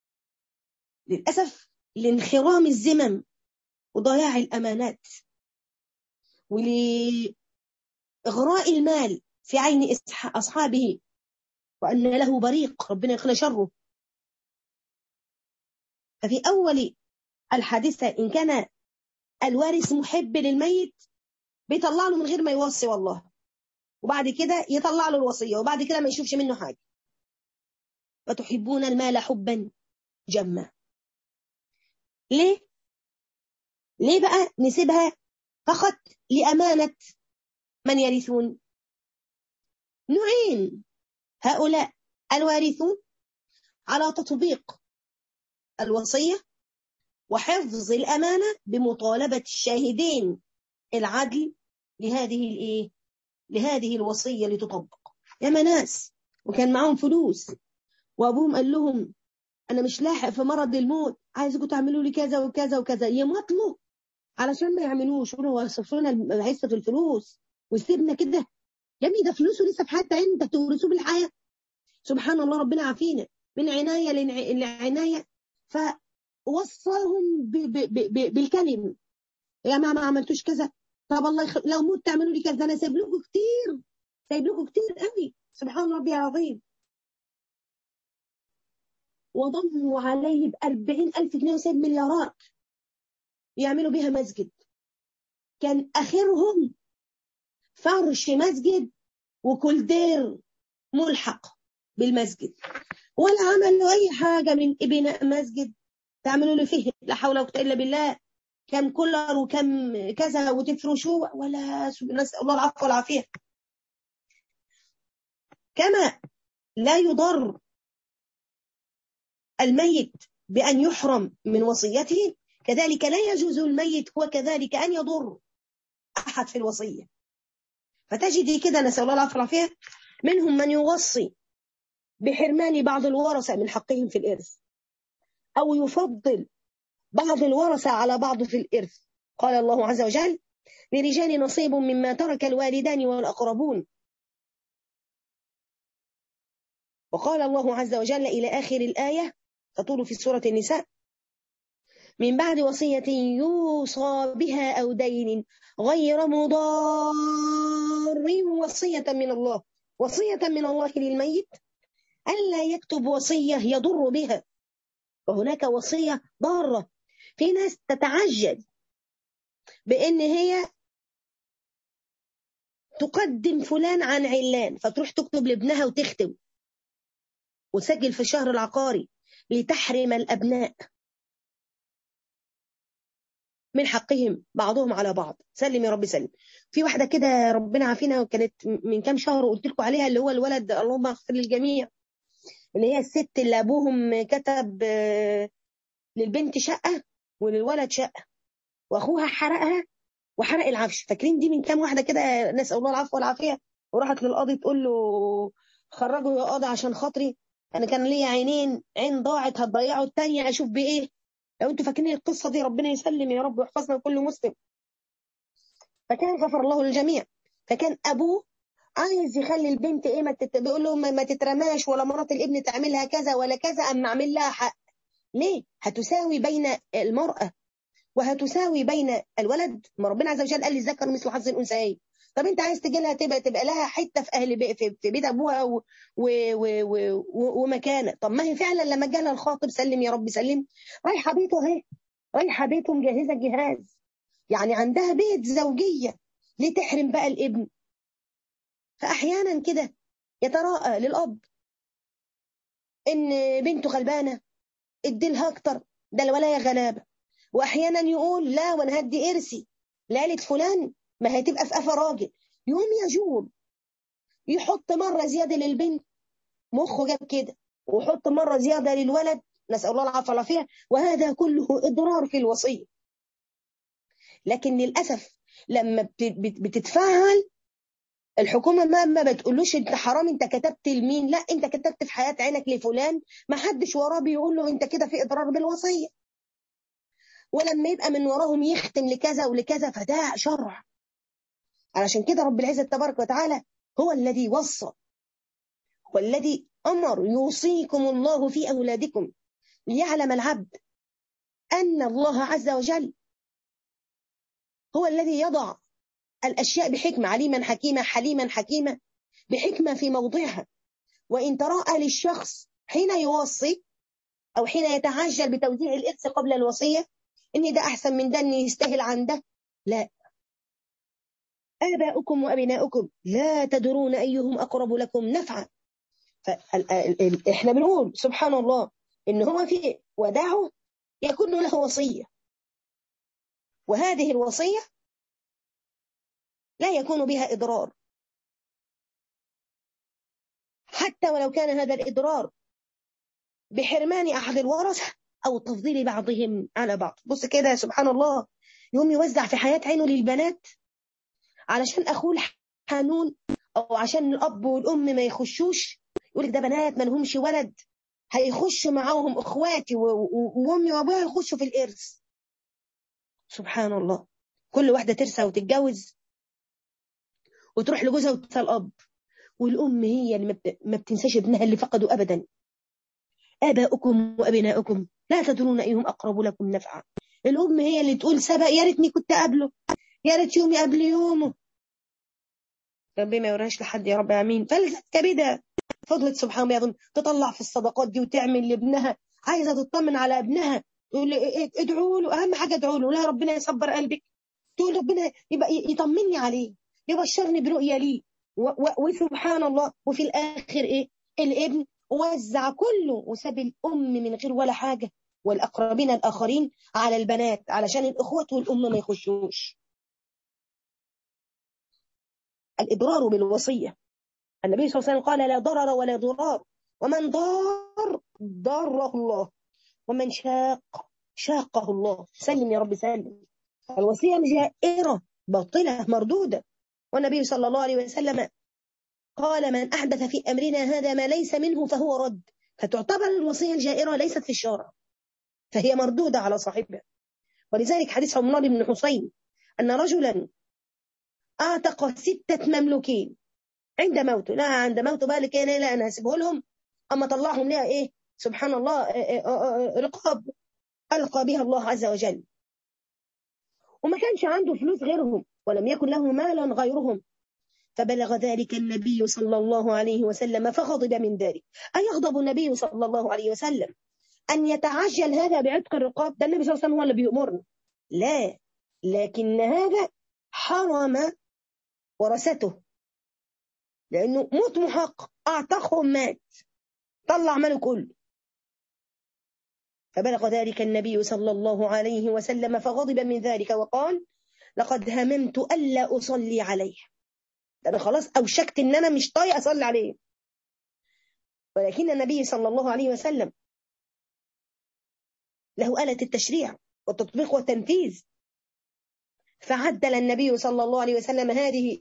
للأسف لانخرام الذمم وضياع الأمانات ولإغراء المال في عين أصحابه، وأن له بريق ربنا يقنا شره. ففي أول الحادثة إن كان الوارث محب للميت بيطلع له من غير ما يوصي والله، وبعد كده يطلع له الوصية، وبعد كده ما يشوفش منه حاجة. وتحبون المال حبا جما. ليه؟ ليه بقى نسيبها فقط لأمانة من يرثون؟ نوعين: هؤلاء الوارثون على تطبيق الوصية وحفظ الأمانة بمطالبة الشاهدين العدل لهذه الإيه؟ لهذه الوصية لتطبق. يا ناس وكان معهم فلوس وأبوهم قال لهم أنا مش لاحق في مرض الموت، عايزكم تعملوا لي كذا وكذا وكذا، يمطلوا علشان ما يعملوش، يقولوا وصفوا لنا حصة الفلوس ويسيبنا كده. يا ابني ده فلوسه لسه في حتى انت بتورثوه بالحياة. سبحان الله، ربنا عافينا من عناية لعناية. فوصاهم بالكلم، يا جماعة ما عملتوش كذا، طب الله يخ... لو موت تعملوا لي كذا، انا سايب لكم كتير، سايب لكم كتير قوي. سبحان ربي العظيم. وضموا عليه بأربعين ألف جنيه وسايب مليارات يعملوا بيها مسجد. كان آخرهم فرش مسجد وكل دير ملحق بالمسجد، ولا عملوا أي حاجة من بناء مسجد تعملوا له فيه لا حول ولا قوة إلا بالله كم كولر وكم كذا وتفرشوه، ولا نسأل الله العفو والعافية. كما لا يضر الميت بأن يحرم من وصيته، كذلك لا يجوز الميت هو كذلك أن يضر أحد في الوصية. فتجدي كده نسأل الله العفو والعافية منهم من يوصي بحرمان بعض الورثة من حقهم في الإرث، أو يفضل بعض الورثة على بعض في الإرث. قال الله عز وجل للرجال نصيب مما ترك الوالدان والأقربون. وقال الله عز وجل إلى آخر الآية تطول في سورة النساء من بعد وصية يوصى بها أو دين غير مضار وصية من الله وصية من الله للميت ألا يكتب وصية يضر بها، وهناك وصية ضارة. في ناس تتعجل بأن هي تقدم فلان عن علان، فتروح تكتب لابنها وتختم وتسجل في الشهر العقاري لتحرم الأبناء من حقهم بعضهم على بعض. سلم يا رب سلم. في واحدة كده ربنا عافينا وكانت من كام شهر وقلت لكم عليها، اللي هو الولد اللهم اغفر للجميع، اللي هي الست اللي أبوهم كتب للبنت شقة وللولد شقة وأخوها حرقها وحرق العفش. فاكرين دي من كام واحدة كده نسأل الله العفو والعافية، وراحت للقاضي تقول له خرجوا يا قاضي عشان خاطري، أنا كان ليا عينين، عين ضاعت هتضيعوا التانية أشوف بإيه. لو أنتوا فاكرين القصة دي ربنا يسلم يا رب ويحفظنا كل مسلم. فكان غفر الله للجميع. فكان أبوه عايز يخلي البنت إيه ما تت... بيقول له ما تترماش ولا مرات الابن تعملها كذا ولا كذا، أما أعمل لها حق. ليه؟ هتساوي بين المرأة وهتساوي بين الولد. ما ربنا عز وجل قال لي الذكر مثل حظ الأنثيين. طب انت عايز تجي لها تبقى تبقى لها حته في اهل بي في, في بيت ابوها و و و و ومكانه. طب ما هي فعلا لما جالها الخاطب سلم يا رب سلم رايحه بيته اهي، رايحه بيته مجهزه جهاز، يعني عندها بيت زوجيه، ليه تحرم بقى الابن؟ فاحيانا كده يتراءى للاب ان بنته غلبانه اديلها اكتر، ده الولايه غلابه. واحيانا يقول لا وانا هدي ارثي لعيله فلان ما هتبقى في قفا راجل، يوم يجور يحط مرة زيادة للبنت، مخه جاب كده، ويحط مرة زيادة للولد، نسأل الله العافية والعافية، وهذا كله إضرار في الوصية. لكن للأسف لما بتتفعل الحكومة ما ما بتقولوش انت حرام، انت كتبت لمين، لا انت كتبت في حياة عينك لفلان، ما حدش وراه بيقول له انت كده في إضرار بالوصية. ولما يبقى من وراهم يختم لكذا ولكذا فده شرع. علشان كده رب العزة تبارك وتعالى هو الذي وصى، والذي أمر يوصيكم الله في أولادكم ليعلم العبد أن الله عز وجل هو الذي يضع الأشياء بحكمة، عليما حكيمة حليما حكيمة، بحكمة في موضعها. وإن تراءى للشخص حين يوصي أو حين يتعجل بتوزيع الإرث قبل الوصية إن ده أحسن من ده، إن يستاهل عن ده، لا. آباؤكم وأبناؤكم لا تدرون أيهم أقرب لكم نفعا. فإحنا بنقول سبحان الله إن هو في وداعه يكون له وصية، وهذه الوصية لا يكون بها إضرار، حتى ولو كان هذا الإضرار بحرمان أحد الورثة أو تفضيل بعضهم على بعض. بص كده سبحان الله، يوم يوزع في حياة عينه للبنات علشان أخوه الحنون، أو عشان الأب والأم ما يخشوش، يقولك ده بنات ما لهمش ولد، هيخش معاهم اخواتي وامي وابويا يخشوا في الارث. سبحان الله، كل واحده ترثى وتتجوز وتروح لجوزها وتنسى الاب، والام هي اللي ما بتنساش ابنها اللي فقده ابدا. اباؤكم وابناؤكم لا تدرون ايهم اقرب لكم نفعا. الام هي اللي تقول سبق يا ريتني كنت قبله، يا ريت يومي قبل يومه. ربنا ما يوريهاش لحد يا رب، امين. فلذت كبدها فضلت سبحان الله تطلع في الصدقات دي وتعمل لابنها، عايزه تطمن على ابنها، تقول ادعوا له، اهم حاجه ادعوا له، لا ربنا يصبر قلبك، تقول ربنا يبقى يطمني عليه، يبشرني برؤيا لي، وسبحان الله. وفي الاخر ايه؟ الابن وزع كله وساب الام من غير ولا حاجه، والاقربين الاخرين على البنات علشان الاخوات والام ما يخشوش. الاضرار بالوصيه، النبي صلى الله عليه وسلم قال لا ضرر ولا ضرار، ومن ضار ضره الله، ومن شاق شاقه الله. سلم يا رب سلم. الوصية جائرة باطلة مردودة، والنبي صلى الله عليه وسلم قال من أحدث في أمرنا هذا ما ليس منه فهو رد. فتعتبر الوصية الجائرة ليست في الشرع، فهي مردودة على صاحبها. ولذلك حديث عمران بن حسين أن رجلا أعتق ستة مملوكين عند موته، لا عند موته بقى لكي لا أنا هسيبه لهم، أما طلعهم لها إيه سبحان الله رقاب ألقى بها الله عز وجل، وما كانش عنده فلوس غيرهم ولم يكن له مالا غيرهم. فبلغ ذلك النبي صلى الله عليه وسلم فغضب من ذلك. أيغضب النبي صلى الله عليه وسلم أن يتعجل هذا بعتق الرقاب؟ ده النبي صلى الله عليه وسلم هو اللي بيأمرنا، لا، لكن هذا حرم ورثته، لأنه موت محقق، أعتقهم مات، طلع ماله كله. فبلغ ذلك النبي صلى الله عليه وسلم فغضب من ذلك وقال لقد هممت ألا أصلي عليه، أنا خلاص أوشكت إن أنا مش طايق أصلي عليه. ولكن النبي صلى الله عليه وسلم له آلة التشريع والتطبيق والتنفيذ، فعدل النبي صلى الله عليه وسلم هذه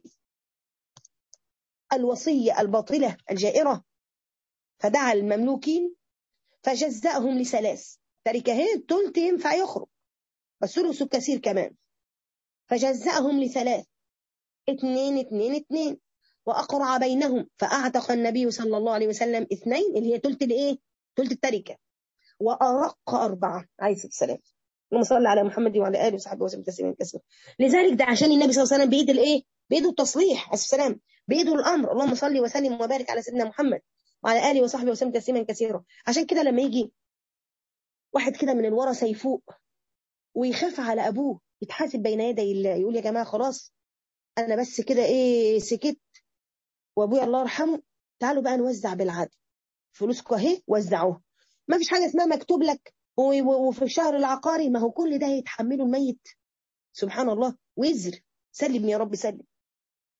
الوصية الباطلة الجائرة، فدعا المملوكين فجزأهم لثلاث، تركة هي الثلث ينفع يخرج بس ثلث كثير كمان، فجزأهم لثلاث، اثنين اثنين اثنين، وأقرع بينهم، فأعتق النبي صلى الله عليه وسلم اثنين اللي هي ثلث الايه؟ ثلث التركة، وأرق أربعة عليه السلام. اللهم صل على محمد وعلى آله وصحبه وسلم تسليما كثيرا. لذلك ده عشان النبي صلى الله عليه وسلم بيد الايه؟ بيده التصليح عليه السلام، بيده الأمر. اللهم صل وسلم وبارك على سيدنا محمد وعلى آله وصحبه وسلم تسليما كثيرا. عشان كده لما يجي واحد كده من الورثة يفوق ويخاف على أبوه يتحاسب بين يدي الله، يقول يا جماعة خلاص أنا بس كده إيه سكت وأبويا الله يرحمه، تعالوا بقى نوزع بالعدل، فلوسكم أهي وزعوها، ما فيش حاجة اسمها مكتوب لك وفي الشهر العقاري، ما هو كل ده يتحمله الميت سبحان الله وزر. سلم يا رب سلم.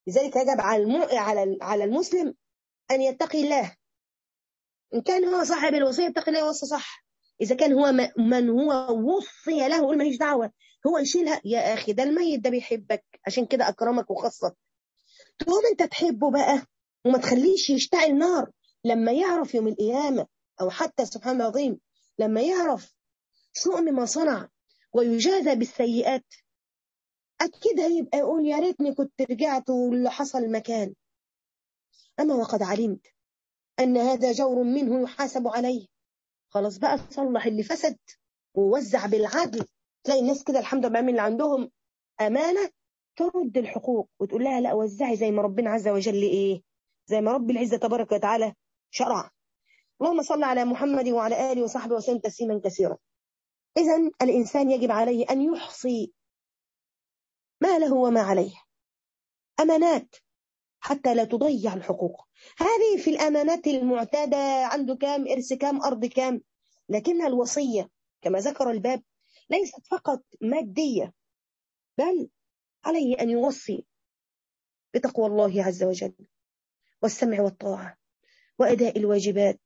لذلك يجب على الم... على على المسلم أن يتقي الله. إن كان هو صاحب الوصية يتقي الله وصى صح. إذا كان هو من هو وصي له يقول ماليش دعوة، هو يشيلها. يا أخي ده الميت ده بيحبك عشان كده أكرمك وخصك، تقوم أنت تحبه بقى وما تخليش يشتعل نار لما يعرف يوم القيامة، أو حتى سبحان الله العظيم لما يعرف شؤم ما صنع ويجازى بالسيئات. أكيد هيبقى يقول يا ريتني كنت رجعت واللي حصل مكان. أما وقد علمت أن هذا جور منه يحاسب عليه، خلاص بقى صلح اللي فسد ووزع بالعدل. تلاقي الناس كده الحمد لله من اللي عندهم أمانة ترد الحقوق وتقول لها لا وزعي زي ما ربنا عز وجل إيه، زي ما رب العزة تبارك وتعالى شرع. اللهم صل على محمد وعلى آله وصحبه وسلم تسليما كثيرا. إذن الإنسان يجب عليه أن يحصي ما له وما عليه أمانات حتى لا تضيع الحقوق. هذه في الأمانات المعتادة، عنده كام إرث، كام أرض، كام. لكن الوصية كما ذكر الباب ليست فقط مادية، بل عليه أن يوصي بتقوى الله عز وجل والسمع والطاعة وأداء الواجبات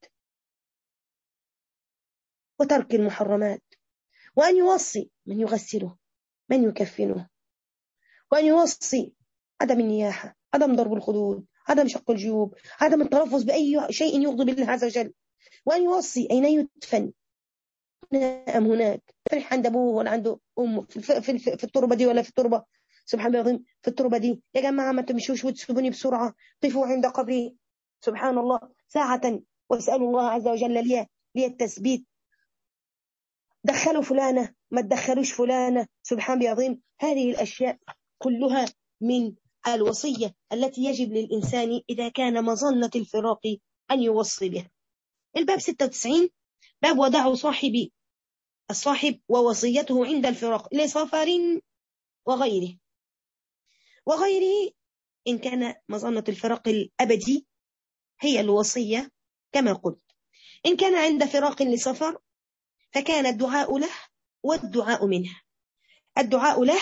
وترك المحرمات، وأن يوصي من يغسله، من يكفنه، وأن يوصي عدم النياحة، عدم ضرب الخدود، عدم شق الجيوب، عدم التلفظ بأي شيء يغضب الله عز وجل، وأن يوصي أين يدفن أم هناك، فرح عند أبوه ولا عنده أمه في, الف... في, الف... في التربة دي ولا في التربة. سبحان الله العظيم في التربة دي يا جماعة ما تمشوش وتسيبوني بسرعة، قفوا عند قبري سبحان الله ساعة واسألوا الله عز وجل لي لي التثبيت. دخلوا فلانة ما تدخلوش فلانة سبحان الله العظيم. هذه الأشياء كلها من الوصية التي يجب للإنسان إذا كان مظنة الفراق أن يوصي بها. الباب ستة وتسعين باب وداع صاحبي الصاحب ووصيته عند الفراق لسفر وغيره. وغيره إن كان مظنة الفراق الأبدي هي الوصية كما قلت. إن كان عند فراق لسفر فكان الدعاء له والدعاء منه. الدعاء له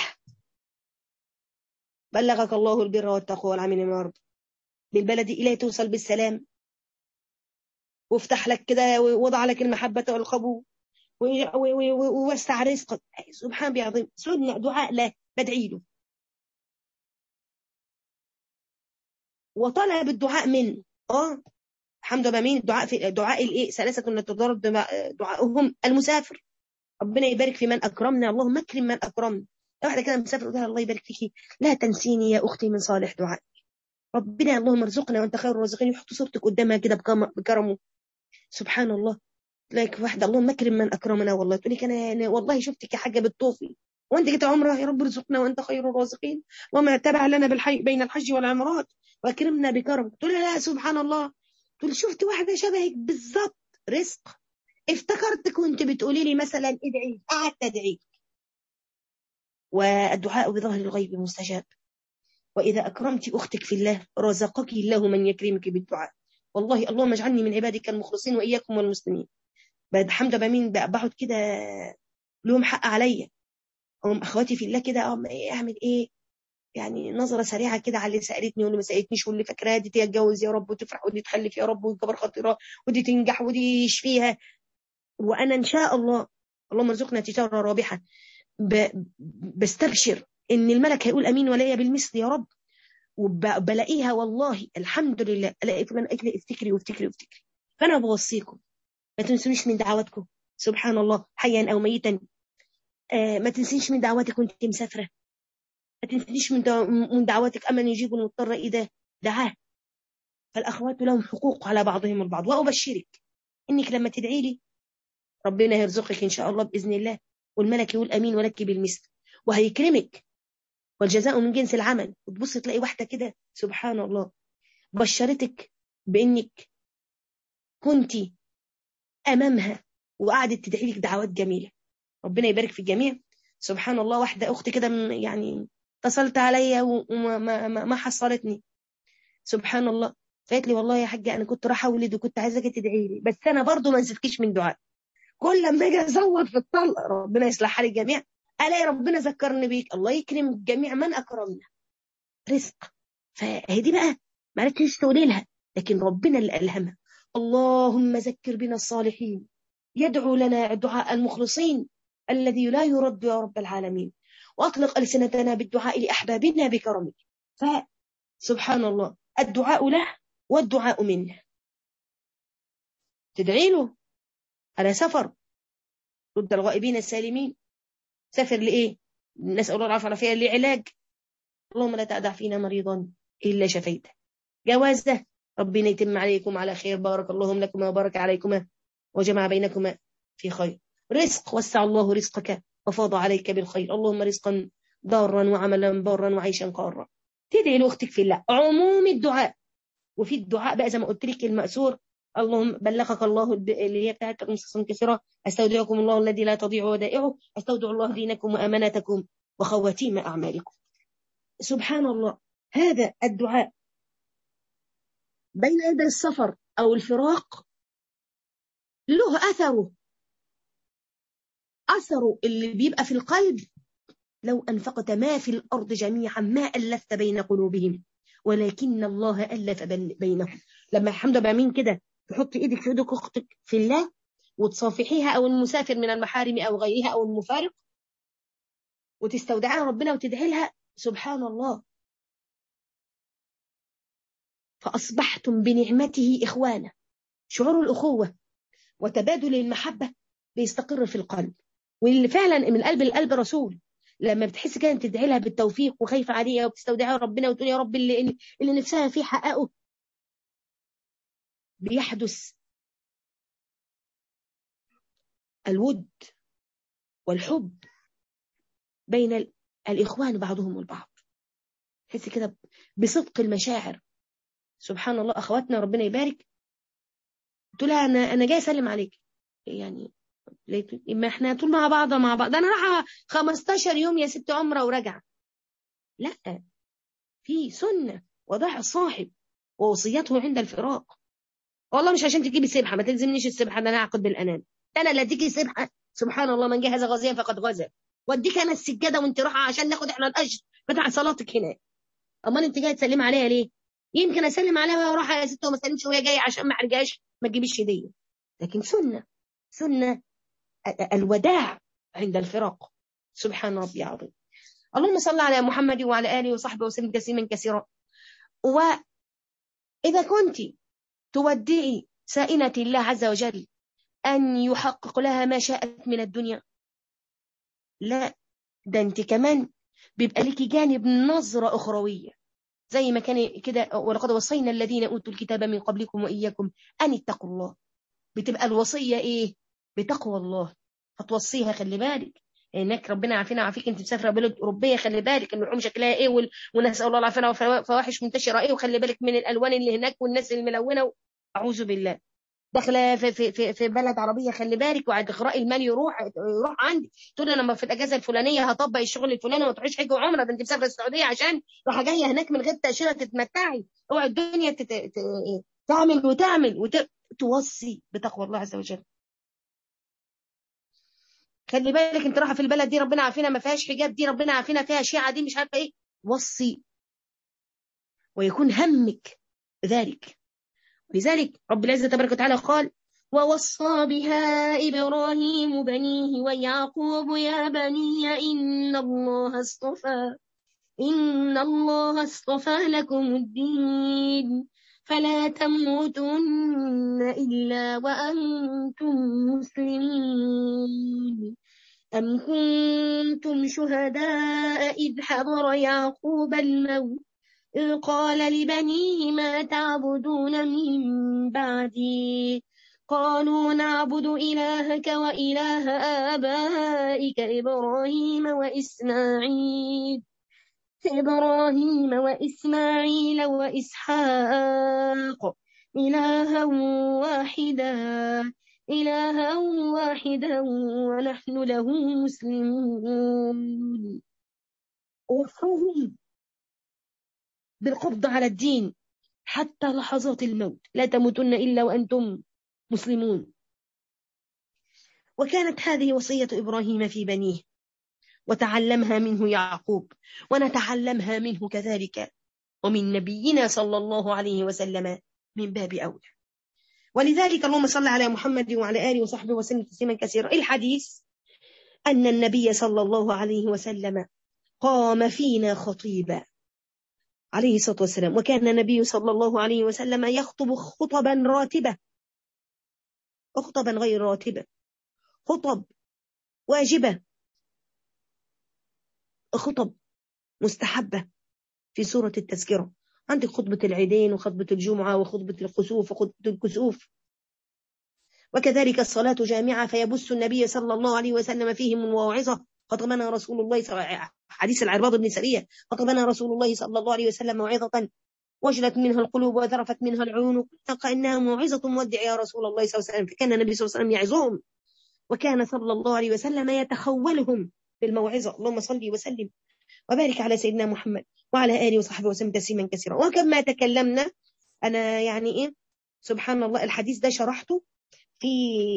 بلغك الله البر والتقوى والعمل المعروف بالبلد إليه توصل بالسلام، وافتح لك كده ووضع لك المحبة والقبول ووسع رزقك سبحان الله العظيم. سنة دعاء له بدعي له وطلب الدعاء منه. اه الحمد لله. مين الدعاء في دعاء الايه ثلاثة لا تضرب دعاؤهم المسافر. ربنا يبارك في من أكرمنا، اللهم اكرم من أكرمنا. لو واحدة كده مسافر قلت لها الله يبارك فيكي لا تنسيني يا أختي من صالح دعاء ربنا، اللهم ارزقنا وأنت خير الرازقين. يحط صورتك قدامها كده بكرمه سبحان الله. تلاقي واحدة اللهم اكرم من أكرمنا، والله تقولي أنا والله شفتك يا حاجة بالطوفي وأنت كده عمرها يا رب ارزقنا وأنت خير الرازقين وما تبع لنا بالحي بين الحج والعمرات واكرمنا بكرم. تقول لا سبحان الله. تقول شفت واحدة شبهك بالظبط رزق. افتكرتك وانت بتقولي لي مثلا ادعي، قعدت ادعي. والدعاء بظهر الغيب مستجاب. وإذا أكرمت أختك في الله رزقك الله من يكرمك بالدعاء. والله اللهم اجعلني من عبادك المخلصين وإياكم والمسلمين. بعد حمد بمين بقعد كده لهم حق عليا هم أخواتي في الله كده أعمل إيه يعني نظرة سريعة كده على اللي سألتني واللي ما سألتنيش واللي فاكراها دي تتجوز يا رب وتفرح ودي تخلف يا رب وتكبر خاطرها ودي تنجح ودي يشفيها. وأنا إن شاء الله اللهم ارزقنا تجارة رابحة ب... بستبشر إن الملك هيقول أمين وليا بالمثل يا رب. وبلاقيها والله الحمد لله ألاقي فلان أجلي افتكري وافتكري وافتكري. فأنا بوصيكم ما تنسونيش من دعواتكم سبحان الله حيا أو ميتا. آه ما تنسيش من دعواتك وانت مسافرة. ما تنسيش من من دعواتك أمن يجيب المضطر إذا دعاه. فالأخوات لهم حقوق على بعضهم البعض. وأبشرك إنك لما تدعي لي ربنا يرزقك إن شاء الله بإذن الله والملك يقول أمين ولك بالمثل وهيكرمك والجزاء من جنس العمل. وتبص تلاقي واحدة كده سبحان الله بشرتك بإنك كنتي أمامها وقعدت تدعي لك دعوات جميلة. ربنا يبارك في الجميع. سبحان الله. واحدة أختي كده يعني اتصلت عليا وما ما ما ما حصلتني سبحان الله. قالت لي والله يا حاجة أنا كنت راح أولد وكنت عايزاك تدعي لي بس أنا برضو ما نسيتكيش من دعاء. كل ما أجي أزود في الطلق ربنا يصلح حال الجميع ألاقي ربنا ذكرني بيك. الله يكرم جميع من أكرمنا. رزق فهي دي بقى ما عرفتش تقولي لها، لكن ربنا اللي ألهمها. اللهم ذكر بنا الصالحين، يدعو لنا دعاء المخلصين الذي لا يرد يا رب العالمين، وأطلق ألسنتنا بالدعاء لأحبابنا بكرمك. فسبحان الله، الدعاء له والدعاء منه. تدعي له على سفر، رد الغائبين السالمين. سافر لإيه؟ نسأل الله العافية والعافية لعلاج، اللهم لا تدع فينا مريضا إلا شفيته. جوازه، ربنا يتم عليكم على خير، بارك اللهم لكما وبارك عليكما وجمع بينكما في خير. رزق، وسع الله رزقك وفاض عليك بالخير، اللهم رزقا ضارا وعملا بارا وعيشا قارا. تدعي لاختك في الله، عموم الدعاء. وفي الدعاء بقى زي ما قلت لك المأسور، اللهم بلغك الله اللي هي بتاعت قصص كثيرة، استودعكم الله الذي لا تضيع ودائعه، استودع الله دينكم وامانتكم وخواتيم اعمالكم. سبحان الله، هذا الدعاء بين يدي السفر او الفراق له اثره، اثره اللي بيبقى في القلب. لو انفقت ما في الارض جميعا ما الفت بين قلوبهم ولكن الله الف بينهم. لما الحمد لله مين كده تحط ايدك في ايدك اختك في الله وتصافحيها، او المسافر من المحارم او غيرها او المفارق، وتستودعها ربنا وتدعي لها، سبحان الله، فاصبحتم بنعمته اخوانا. شعور الاخوه وتبادل المحبه بيستقر في القلب، واللي فعلا من قلب القلب رسول. لما بتحس كده تدعي لها بالتوفيق وخايفه عليها وبتستودعها ربنا وتقول يا رب اللي اللي نفسها فيه حققه، بيحدث الود والحب بين الإخوان بعضهم البعض. تحس كده بصدق المشاعر. سبحان الله، أخواتنا ربنا يبارك، قلت لها أنا أنا جاي أسلم عليك. يعني ما إحنا طول مع بعض مع بعض، ده أنا رايحة خمستاشر يوم يا ست عمرة وراجعة. لا، في سنة وضع الصاحب ووصيته عند الفراق. والله مش عشان تجيبي سبحة، ما تلزمنيش السبحة، ده أنا أعقد بالأنام. أنا لا تيجي سبحة، سبحان الله، من جهز غازيا فقد غزا. واديك أنا السجادة وأنت رايحة عشان ناخد إحنا الأجر بتاع صلاتك هناك. امال انت جايه تسلمي عليها ليه؟ يمكن اسلم عليها وهي رايحه يا ست وما اسلمش وهي جايه عشان ما احرجهاش، ما تجيبيش هديه. لكن سنه، سنه الوداع عند الفراق. سبحان ربي العظيم. اللهم صل على محمد وعلى اله وصحبه وسلم تسليما كثيرا. واذا كنت تودعي سائله الله عز وجل ان يحقق لها ما شاءت من الدنيا، لا، ده انت كمان بيبقى لك جانب نظره اخرويه، زي ما كان كده، ولقد وصينا الذين اوتوا الكتاب من قبلكم واياكم ان اتقوا الله. بتبقى الوصيه ايه؟ بتقوى الله. هتوصيها، خلي بالك هناك ربنا عافينا وعافيك، انت مسافره بلد اوروبيه، خلي بالك اللحوم شكلها ايه وال... ونسال الله العافيه والفواحش منتشره ايه، وخلي بالك من الالوان اللي هناك والناس الملونه و... اعوذ بالله. داخله في في في في بلد عربيه، خلي بالك، وعند اغراء المال يروح يروح عندي تقول انا في الاجازه الفلانيه هطبق الشغل الفلاني وما تروحيش حج وعمره، ده انت مسافره السعوديه عشان راح جايه هناك من غير تاشيره تتمتعي. اوعي الدنيا تت... ت... تعمل وتعمل وت... توصي بتقوى الله عز وجل. خلي بالك انت رايحه في البلد دي ربنا عافينا ما فيهاش حجاب، دي ربنا عافينا فيها شيعه، دي مش عارفه ايه. وصي ويكون همك ذلك. لذلك رب العزه تبارك وتعالى قال ووصى بها إبراهيم بنيه ويعقوب يا بني إن الله اصطفى إن الله اصطفى لكم الدين فلا تموتن إلا وأنتم مسلمون. أم كنتم شهداء إذ حضر يعقوب الموت إذ قال لبنيه ما تعبدون من بعدي قالوا نعبد إلهك وإله آبائك إبراهيم وإسماعيل إبراهيم وإسماعيل وإسحاق إلها واحدا إلها واحدا ونحن له مسلمون. وفهم بالقبض على الدين حتى لحظات الموت، لا تموتن إلا وأنتم مسلمون. وكانت هذه وصية إبراهيم في بنيه، وتعلمها منه يعقوب ونتعلمها منه كذلك. ومن نبينا صلى الله عليه وسلم من باب أولى. ولذلك اللهم صل على محمد وعلى آله وصحبه وسلم تسليما كثيرا. الحديث أن النبي صلى الله عليه وسلم قام فينا خطيبا عليه الصلاة والسلام، وكان النبي صلى الله عليه وسلم يخطب خطبا راتبة، خطبا غير راتبة، خطب واجبة، خطب مستحبة في سورة التذكرة. عندك خطبة العيدين وخطبة الجمعة وخطبة الخسوف وخطبة الكسوف، وكذلك الصلاة جامعة فيبث النبي صلى الله عليه وسلم فيهم الموعظة. خطبنا رسول الله صلى الله عليه وسلم، حديث العرباض بن سرية، خطبنا رسول الله صلى الله عليه وسلم موعظة وجلت منها القلوب وذرفت منها العيون كأنها موعظة مودع يا رسول الله صلى الله عليه وسلم. فكان النبي صلى الله عليه وسلم يعظهم، وكان صلى الله عليه وسلم يتخولهم بالموعظة. اللهم صل وسلم وبارك على سيدنا محمد وعلى آله وصحبه وسلم تسليما كثيرا. وكما تكلمنا أنا يعني إيه سبحان الله الحديث ده شرحته في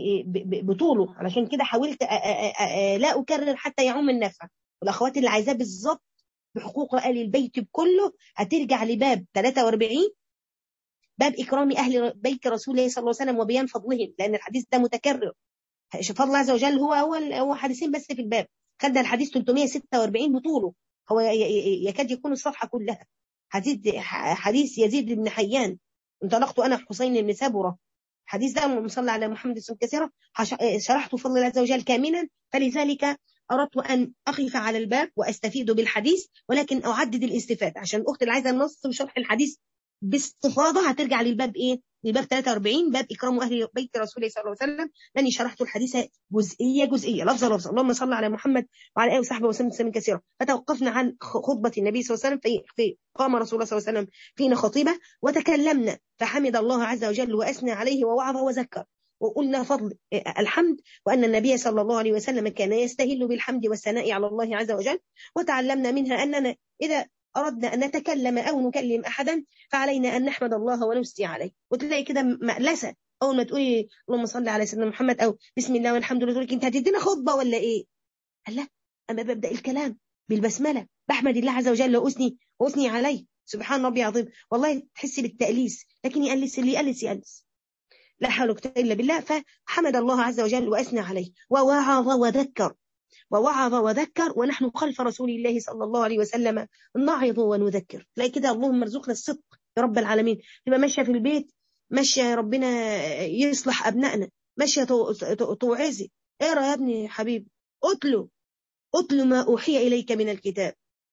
بطوله، علشان كده حاولت أ أ أ لا أكرر حتى يعم النفع. والأخوات اللي عايزاه بالظبط بحقوق آل البيت بكله هترجع لباب ثلاثة وأربعين، باب إكرام أهل بيت رسول الله صلى الله عليه وسلم وبيان فضلهم، لأن الحديث ده متكرر. فضل الله عز وجل هو هو هو حديثين بس في الباب. خدنا الحديث ثلاثمائة وستة وأربعين بطوله، هو يكاد يكون الصفحة كلها. حديث حديث يزيد بن حيان انطلقت أنا حسين بن سبرة، حديث ده مصلى على محمد صلى الله عليه وسلم شرحته فضل الله عز وجل كاملا. فلذلك أردت أن أقف على الباب وأستفيد بالحديث، ولكن أعدد الاستفادة عشان الأخت اللي عايزة النص وشرح الحديث باستفاضة هترجع للباب إيه؟ للباب ثلاثة وأربعين، باب إكرام أهل بيت رسول الله صلى الله عليه وسلم، لأني شرحت الحديث جزئية جزئية لفظة لفظة. اللهم صل على محمد وعلى آله وصحبه وسلم تسليما كثيرا. فتوقفنا عن خطبة النبي صلى الله عليه وسلم في قام رسول الله صلى الله عليه وسلم فينا خطيبة، وتكلمنا فحمد الله عز وجل وأثنى عليه ووعظ وذكر، وقلنا فضل الحمد، وأن النبي صلى الله عليه وسلم كان يستهل بالحمد والثناء على الله عز وجل. وتعلمنا منها أننا إذا أردنا أن نتكلم أو نكلم أحدا فعلينا أن نحمد الله ونثني عليه. وتلاقي كده مألسة أول ما تقولي اللهم صل على سيدنا محمد أو بسم الله والحمد لله، تقولي أنت هتدينا خطبة ولا إيه؟ لا، أما ببدأ الكلام بالبسملة بحمد الله عز وجل وأثني وأثني عليه. سبحان ربي عظيم. والله تحسي بالتأليس، لكن يألس اللي يألس يألس، لا حول ولا قوة إلا بالله. فحمد الله عز وجل وأثنى عليه ووعظ وذكر، ووعظ وذكر، ونحن خلف رسول الله صلى الله عليه وسلم نعظ ونذكر. تلاقي كده اللهم ارزقنا الصدق يا رب العالمين. تبقى ماشيه في البيت، ماشيه ربنا يصلح ابنائنا، ماشيه توعظي اقرا يا ابني حبيبي، اتلو اتلو ما اوحي اليك من الكتاب.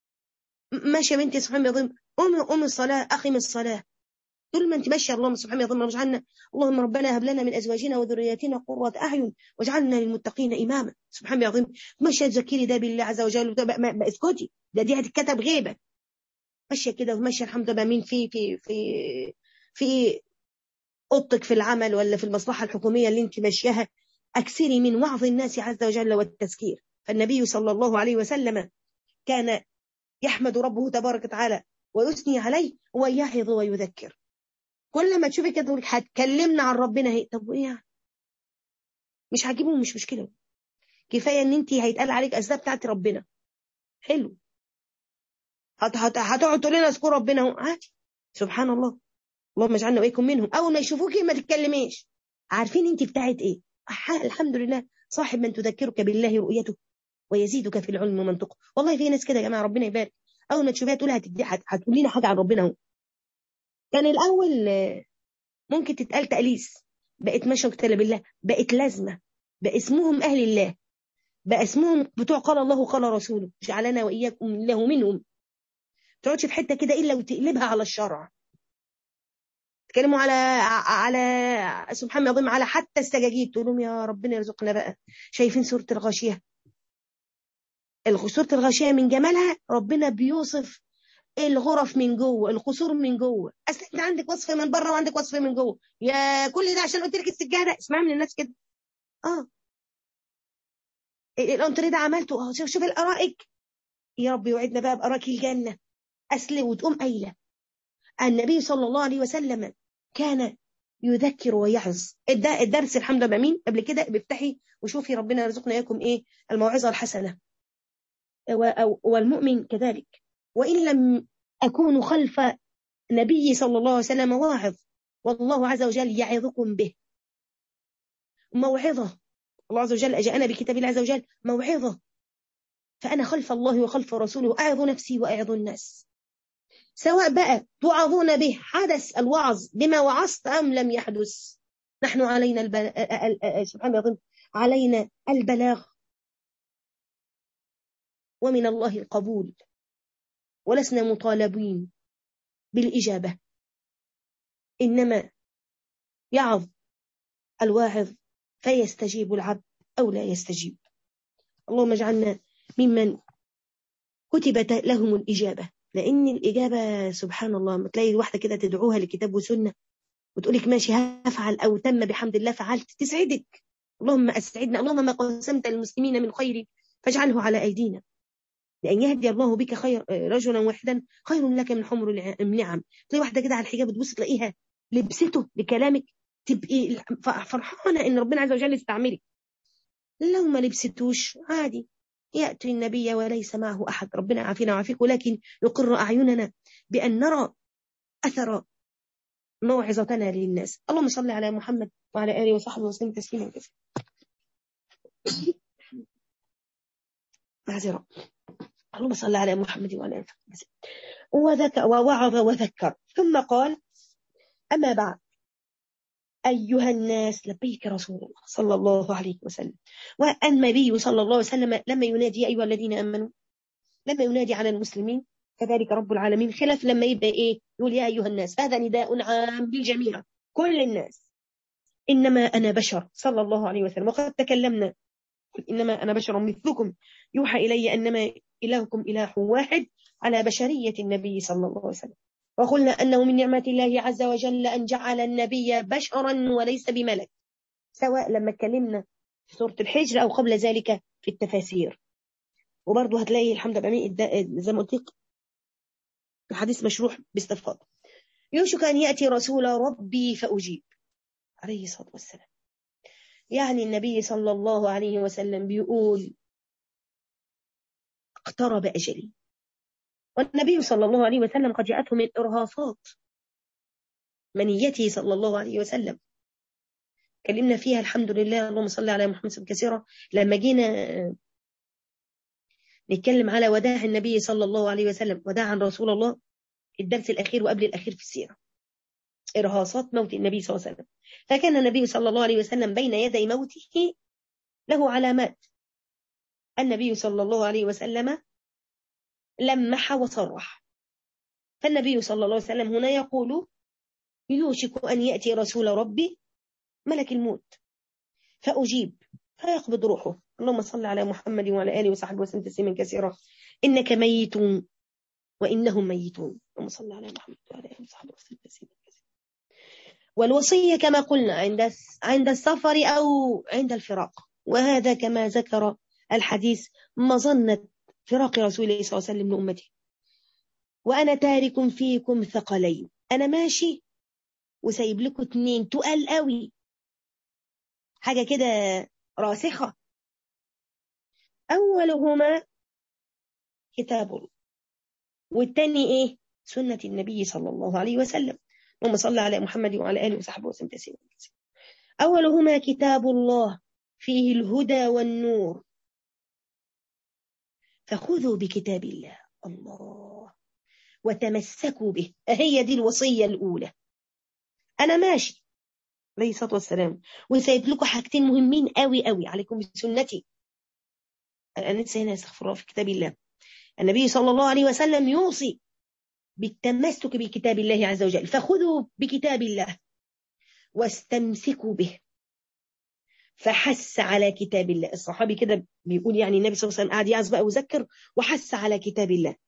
ماشيه بنتي سبحان الله قومي قومي الصلاه، اقيم الصلاه. طول ما انت ماشيه اللهم سبحانه يضمن واجعلنا اللهم ربنا هب لنا من ازواجنا وذرياتنا قرة اعين واجعلنا للمتقين اماما. سبحان الله العظيم. ماشيه تذكري ده بالله عز وجل، ما اسكتي، ده دي هتتكتب غيبه. ماشيه كده وماشيه الحمد لله مين في في في في اوضتك في العمل ولا في المصلحه الحكوميه اللي انت ماشياها، اكثري من وعظ الناس عز وجل والتذكير. فالنبي صلى الله عليه وسلم كان يحمد ربه تبارك وتعالى ويثني عليه ويعظ ويذكر. كل ما تشوفي كده تقول هتكلمنا عن ربنا هي، طب وايه يعني؟ مش هجيبه، مش مشكله، كفايه ان انت هيتقال عليك اسباب بتاعت ربنا حلو، هت هت هتقعد تقول لنا اذكر ربنا اهو عادي. سبحان الله، اللهم اجعلنا واياكم منهم. اول ما يشوفوكي ما تتكلميش، عارفين انت بتاعت ايه. الحمد لله صاحب من تذكرك بالله رؤيته ويزيدك في العلم منطقه. والله في ناس كده يا جماعه ربنا يبارك، اول ما تشوفيها تقول هتدي هتقول لنا حاجه عن ربنا اهو. كان الاول ممكن تتقال تأليس، بقت ماشيه وكتله بالله، بقت لازمه، بقى اسمهم اهل الله، بقى اسمهم بتوع قال الله قال رسوله، جعلنا واياكم الله منهم. تقعدش في حته كده الا وتقلبها على الشرع. تكلموا على على سبحان الله العظيم، على حتى السجاجيد تقول لهم يا ربنا يرزقنا بقى. شايفين سوره الغاشيه؟ سوره الغاشيه من جمالها ربنا بيوصف الغرف من جوه، القصور من جوه. اصل انت عندك وصف من بره وعندك وصف من جوه، يا كل ده عشان قلت لك السجاده اسمعها من الناس كده. اه الانتريه ده عملته، اه شوف شوف الارائك، يا رب يوعدنا بقى بارائك الجنه. اصل وتقوم قايله النبي صلى الله عليه وسلم كان يذكر ويعظ. الدرس الحمد لله مين قبل كده بيفتحي وشوفي ربنا يرزقنا اياكم ايه الموعظه الحسنه، والمؤمن كذلك. وان لم اكون خلف نبي صلى الله عليه وسلم واعظ، والله عز وجل يعظكم به موعظة. الله عز وجل أجاءنا بكتاب الله عز وجل موعظة، فأنا خلف الله وخلف رسوله أعظ نفسي وأعظ الناس، سواء بقى توعظون به حدث الوعظ بما وعظت أم لم يحدث. نحن علينا البل... سبحان الله علينا البلاغ ومن الله القبول، ولسنا مطالبين بالإجابة، إنما يعظ الواعظ فيستجيب العبد أو لا يستجيب. اللهم اجعلنا ممن كتبت لهم الإجابة، لأن الإجابة سبحان الله ما تلاقي واحدة كده تدعوها لكتاب وسنة وتقولك ماشي هفعل أو تم بحمد الله فعلت، تسعدك. اللهم أسعدنا، اللهم ما قسمت للمسلمين من خير فاجعله على أيدينا، لأن يهدي الله بك خير رجلا واحدا خير لك من حمر النعم. تلاقي واحدة كده على الحجاب تبص تلاقيها لبسته لكلامك تبقي فرحانة إن ربنا عز وجل استعملك. لو ما لبستوش عادي يأتي النبي وليس معه أحد، ربنا عافينا وعافيك، ولكن يقر أعيننا بأن نرى أثر موعظتنا للناس. اللهم صل على محمد وعلى آله وصحبه وسلم تسليما كثيرا. معذرة. اللهم صل على محمد وعلى آله وصحبه وذكر ووعظ وذكر، ثم قال: أما بعد أيها الناس، لبيك رسول الله صلى الله عليه وسلم. والنبي صلى الله عليه وسلم لما ينادي أيها الذين آمنوا، لما ينادي على المسلمين كذلك رب العالمين، خلاف لما يبقى إيه يقول يا أيها الناس، هذا نداء عام للجميع كل الناس. إنما أنا بشر صلى الله عليه وسلم، وقد تكلمنا إنما أنا بشر مثلكم يوحى إلي أنما إلهكم إله واحد على بشرية النبي صلى الله عليه وسلم. وقلنا أنه من نعمة الله عز وجل أن جعل النبي بشرا وليس بملك، سواء لما اتكلمنا في سورة الحجر أو قبل ذلك في التفاسير. وبرضه هتلاقي الحمد لله زي ما قلت لك الحديث مشروح باستفاضة: يوشك أن يأتي رسول ربي فأجيب، عليه الصلاة والسلام. يعني النبي صلى الله عليه وسلم بيقول اقترب أجلي. والنبي صلى الله عليه وسلم قد جاءته من إرهاصات منيته صلى الله عليه وسلم، كلمنا فيها الحمد لله. اللهم صل على محمد صلى كثيرا. لما جينا نتكلم على وداع النبي صلى الله عليه وسلم، وداع رسول الله، الدرس الأخير وقبل الأخير في السيرة، إرهاصات موت النبي صلى الله عليه وسلم. فكان النبي صلى الله عليه وسلم بين يدي موته له علامات. النبي صلى الله عليه وسلم لمح وصرح. فالنبي صلى الله عليه وسلم هنا يقول يوشك أن يأتي رسول ربي ملك الموت فأجيب فيقبض روحه. اللهم صل على محمد وعلى آله وصحبه وسلم تسليما كثيرا. إنك ميت وإنهم ميتون. اللهم صل على محمد وعلى آله وصحبه وسلم تسليما كثيرا. والوصية كما قلنا عند عند السفر أو عند الفراق، وهذا كما ذكر الحديث مظنة فراق رسول الله صلى الله عليه وسلم لأمته. وأنا تارك فيكم ثقلين، أنا ماشي وسايب لكم اتنين تقال قوي، حاجة كده راسخة. أولهما كتاب الله، والتاني إيه؟ سنة النبي صلى الله عليه وسلم. اللهم صل على محمد وعلى آله وصحبه وسلم تسليما. أولهما كتاب الله فيه الهدى والنور، فخذوا بكتاب الله الله وتمسكوا به. هي دي الوصية الأولى. أنا ماشي عليه الصلاة والسلام وسايب لكم حاجتين مهمين قوي قوي عليكم بسنتي. أنا لسه هنا استغفر الله في كتاب الله. النبي صلى الله عليه وسلم يوصي بالتمسك بكتاب الله عز وجل، فخذوا بكتاب الله واستمسكوا به. فحس على كتاب الله. الصحابي كده بيقول يعني النبي صلى الله عليه وسلم قاعد يعظ بقى ويذكر وحس على كتاب الله.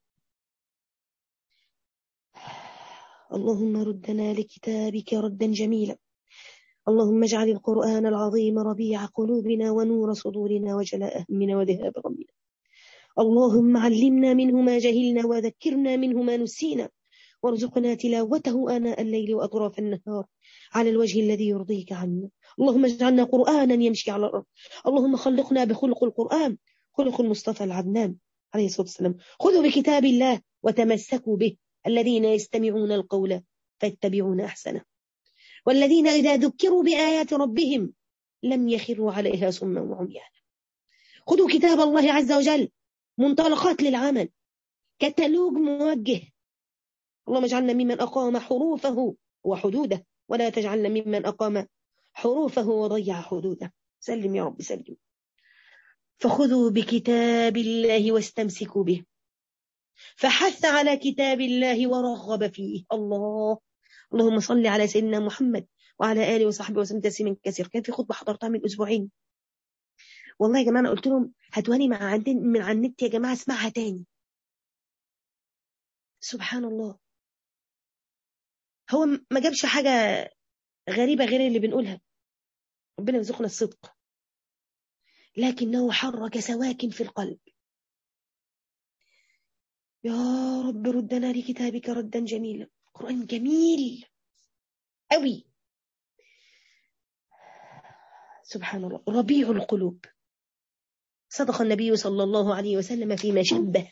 اللهم ردنا لكتابك ردا جميلا. اللهم اجعل القرآن العظيم ربيع قلوبنا ونور صدورنا وجلاء همنا وذهاب غمنا. اللهم علمنا منه ما جهلنا وذكرنا منه ما نسينا، وارزقنا تلاوته آناء الليل وأطراف النهار على الوجه الذي يرضيك عنا. اللهم اجعلنا قرآنا يمشي على الأرض. اللهم خلقنا بخلق القرآن، خلق المصطفى العدنان عليه الصلاة والسلام. خذوا بكتاب الله وتمسكوا به الذين يستمعون القول فيتبعون أحسنه والذين إذا ذكروا بآيات ربهم لم يخروا عليها صما وعميانا. خذوا كتاب الله عز وجل منطلقات للعمل، كتالوج موجه. اللهم اجعلنا ممن أقام حروفه وحدوده ولا تجعلنا ممن أقام حروفه وضيع حدوده. سلم يا رب سلم. فخذوا بكتاب الله واستمسكوا به، فحث على كتاب الله ورغب فيه. الله اللهم صل على سيدنا محمد وعلى آله وصحبه وسلم تسليما كثيرا. كان في خطبة حضرتها من أسبوعين، والله يا جماعة أنا قلت لهم هاتواني مع عندن من على النت يا جماعة اسمعها تاني. سبحان الله، هو ما جابش حاجة غريبة غير اللي بنقولها، ربنا يرزقنا الصدق، لكنه حرك سواكن في القلب. يا رب ردنا لكتابك ردا جميلا. قرآن جميل قوي، سبحان الله، ربيع القلوب. صدق النبي صلى الله عليه وسلم فيما شبه،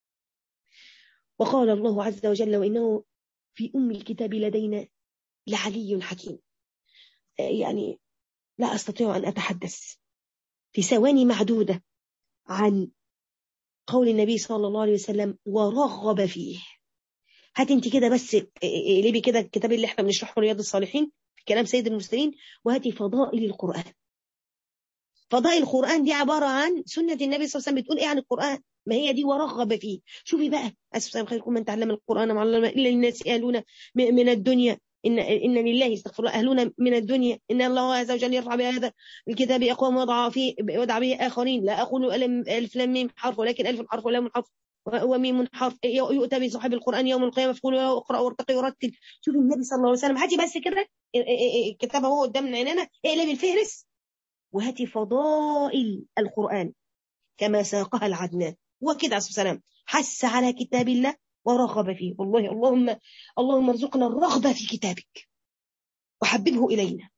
وقال الله عز وجل وإنه في أم الكتاب لدينا لعلي حكيم. يعني لا أستطيع أن أتحدث في ثواني معدودة عن قول النبي صلى الله عليه وسلم ورغب فيه. هات انت كده بس قلبي كده الكتاب اللي احنا بنشرحه رياض الصالحين في كلام سيد المرسلين، وهاتي فضائل القرآن. فضائل القرآن دي عبارة عن سنة النبي صلى الله عليه وسلم. بتقول ايه عن القرآن؟ ما هي دي ورغب فيه. شوفي بقى، أسفل خيركم من تعلم القرآن وعلم إلا الناس يألون من الدنيا إن إن لله استغفر الله أهلون من الدنيا إن الله عز وجل يرفع بهذا الكتاب أقوام وضع فيه وضع به آخرين. لا أقول ألف لام ميم حرف، ولكن ألف حرف ولام حرف وميم حرف. يؤتى بصاحب القرآن يوم القيامة فقول له اقرأ وارتقي ورتل. شوفي النبي صلى الله عليه وسلم. هاتي بس كده الكتاب هو قدامنا عيننا، اقلبي الفهرس وهاتي فضائل القرآن كما ساقها العدنان. وكده عليه السلام حس على كتاب الله ورغب فيه. والله اللهم اللهم ارزقنا الرغبة في كتابك وحببه إلينا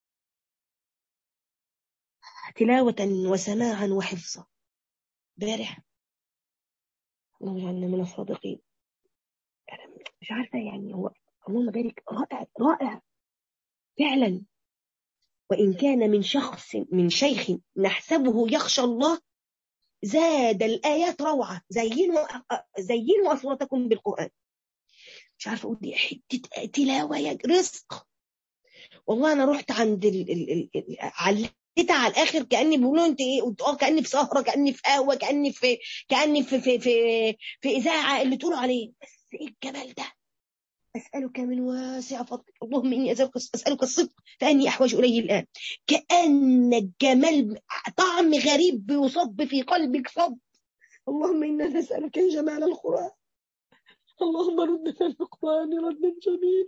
تلاوة وسماعا وحفظا. بارح اللهم اجعلنا من الصادقين. أنا مش عارفة يعني، هو اللهم بارك رائع رائع فعلا. وإن كان من شخص من شيخ نحسبه يخشى الله زاد الآيات روعة. زينوا زينوا أصواتكم بالقرآن. مش عارفة أقول دي حتة تلاوة يا رزق. والله أنا رحت عند ال ال ال ال علتها على الآخر، كأني بيقولوا أنت إيه، أه كأني في سهرة، كأني في قهوة، كأني في كأني في في في, في إذاعة اللي تقولوا عليه. بس إيه الجمال ده. أسألك من واسع فضلك اللهم إني أسألك, أسألك الصدق فأني أحوج إليه الآن. كأن الجمال طعم غريب بيصب في قلبك صب. اللهم إنا نسألك جمال القرآن. اللهم ردنا القرآن ردا جميلا.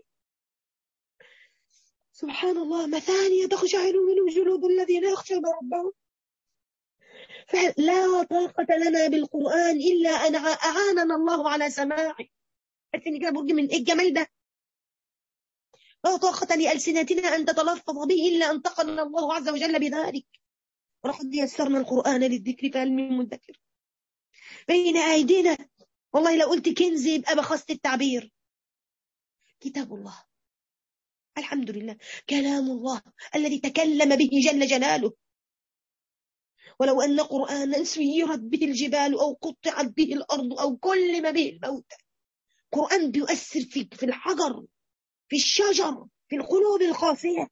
سبحان الله، مثانية تخشعر منه جلود الذين يخشون ربهم. فلا طاقة لنا بالقرآن إلا أن أعاننا الله على سماعه. أتني كده برج من إيه الجمال ده. لا طاقة لألسنتنا أن تتلفظ به إلا أن تقنا الله عز وجل بذلك. ولقد يسرنا القرآن للذكر فهل من مدكر. بين أيدينا والله لو قلت كنز يبقى بخست التعبير. كتاب الله الحمد لله، كلام الله الذي تكلم به جل جلاله. ولو أن قرآنا سيرت به الجبال أو قطعت به الأرض أو كلم به الموتى. قرآن بيؤثر في في الحجر، في الشجر، في القلوب القاسية.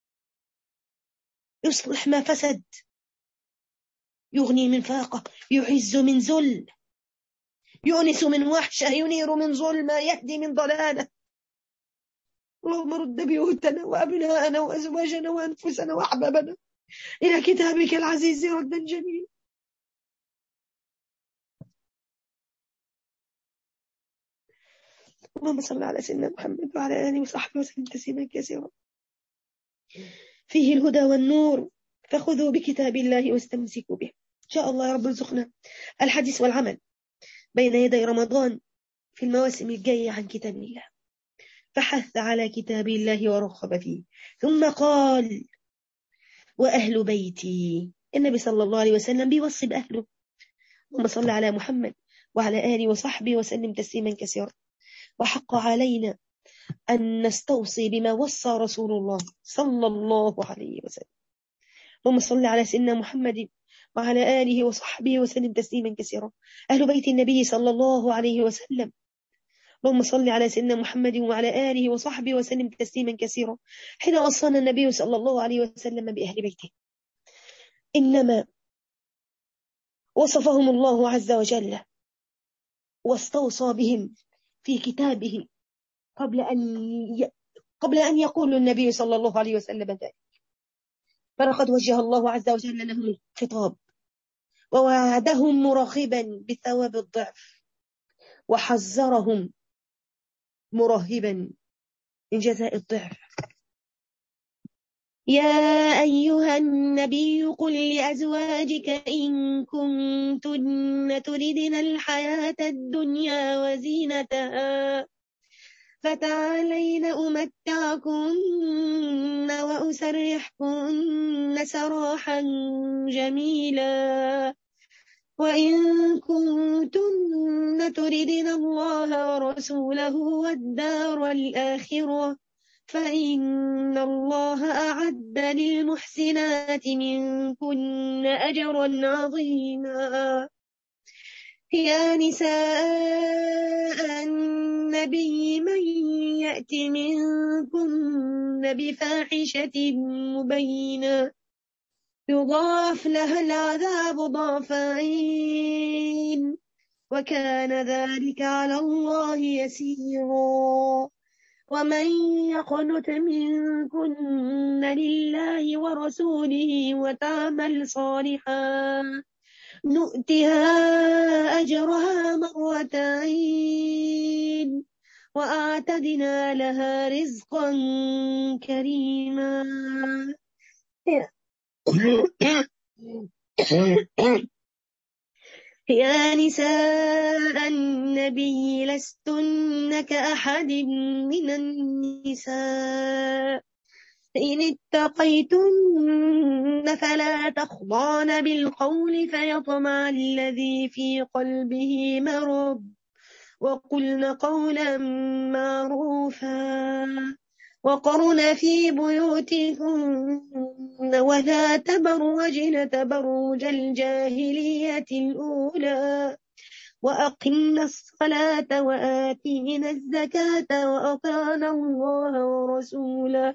يصلح ما فسد، يغني من فاقة، يعز من ذل، يؤنس من وحشة، ينير من ظلمة، يهدي من ضلالة. اللهم رد بيوتنا وأبناءنا وأزواجنا وأنفسنا وأحبابنا إلى كتابك العزيز ردا جميلا. اللهم صل على سيدنا محمد وعلى آله وصحبه وسلم تسليما كثيرا. فيه الهدى والنور، فخذوا بكتاب الله واستمسكوا به. إن شاء الله يا رب ارزقنا الحديث والعمل بين يدي رمضان في المواسم الجاية عن كتاب الله. فحث على كتاب الله ورغب فيه، ثم قال وأهل بيتي. النبي صلى الله عليه وسلم بيوصي بأهله. اللهم صل على محمد وعلى آله وصحبه وسلم تسليما كثيرا. وحق علينا أن نستوصي بما وصى رسول الله صلى الله عليه وسلم. اللهم صل على سيدنا محمد وعلى آله وصحبه وسلم تسليما كثيرا. أهل بيت النبي صلى الله عليه وسلم، اللهم صل على سيدنا محمد وعلى آله وصحبه وسلم تسليما كثيرا. حين وصانا النبي صلى الله عليه وسلم بأهل بيته، إنما وصفهم الله عز وجل واستوصى بهم في كتابه قبل أن ي... قبل أن يقول النبي صلى الله عليه وسلم ذلك. فلقد وجه الله عز وجل لهم الخطاب ووعدهم مرغبا بثواب الضعف، وحذرهم مرهبا من جزاء الضعف. يا أيها النبي قل لأزواجك إن كنتن تردن الحياة الدنيا وزينتها فتعالين أمتعكن وأسرحكن سراحا جميلا، وإن كنتن تردن الله ورسوله والدار الآخرة فإن الله أعد للمحسنات منكن أجرا عظيما. يا نساء النبي من يأت منكن بفاحشة مبينة يضاعف لها العذاب ضعفين وكان ذلك على الله يسيرا. ومن يقنت منكن لله ورسوله وتعمل صالحا نؤتها أجرها مرتين وأعتدنا لها رزقا كريما. يا نساء النبي لستن كأحد من النساء إن اتقيتن فلا تخضعن بالقول فيطمع الذي في قلبه مرض وقلن قولا معروفا وقرن في بيوتكن ولا تبرجن تبرج الجاهلية الأولى وأقمنا الصلاة وآتينا الزكاة وأطعنا الله ورسوله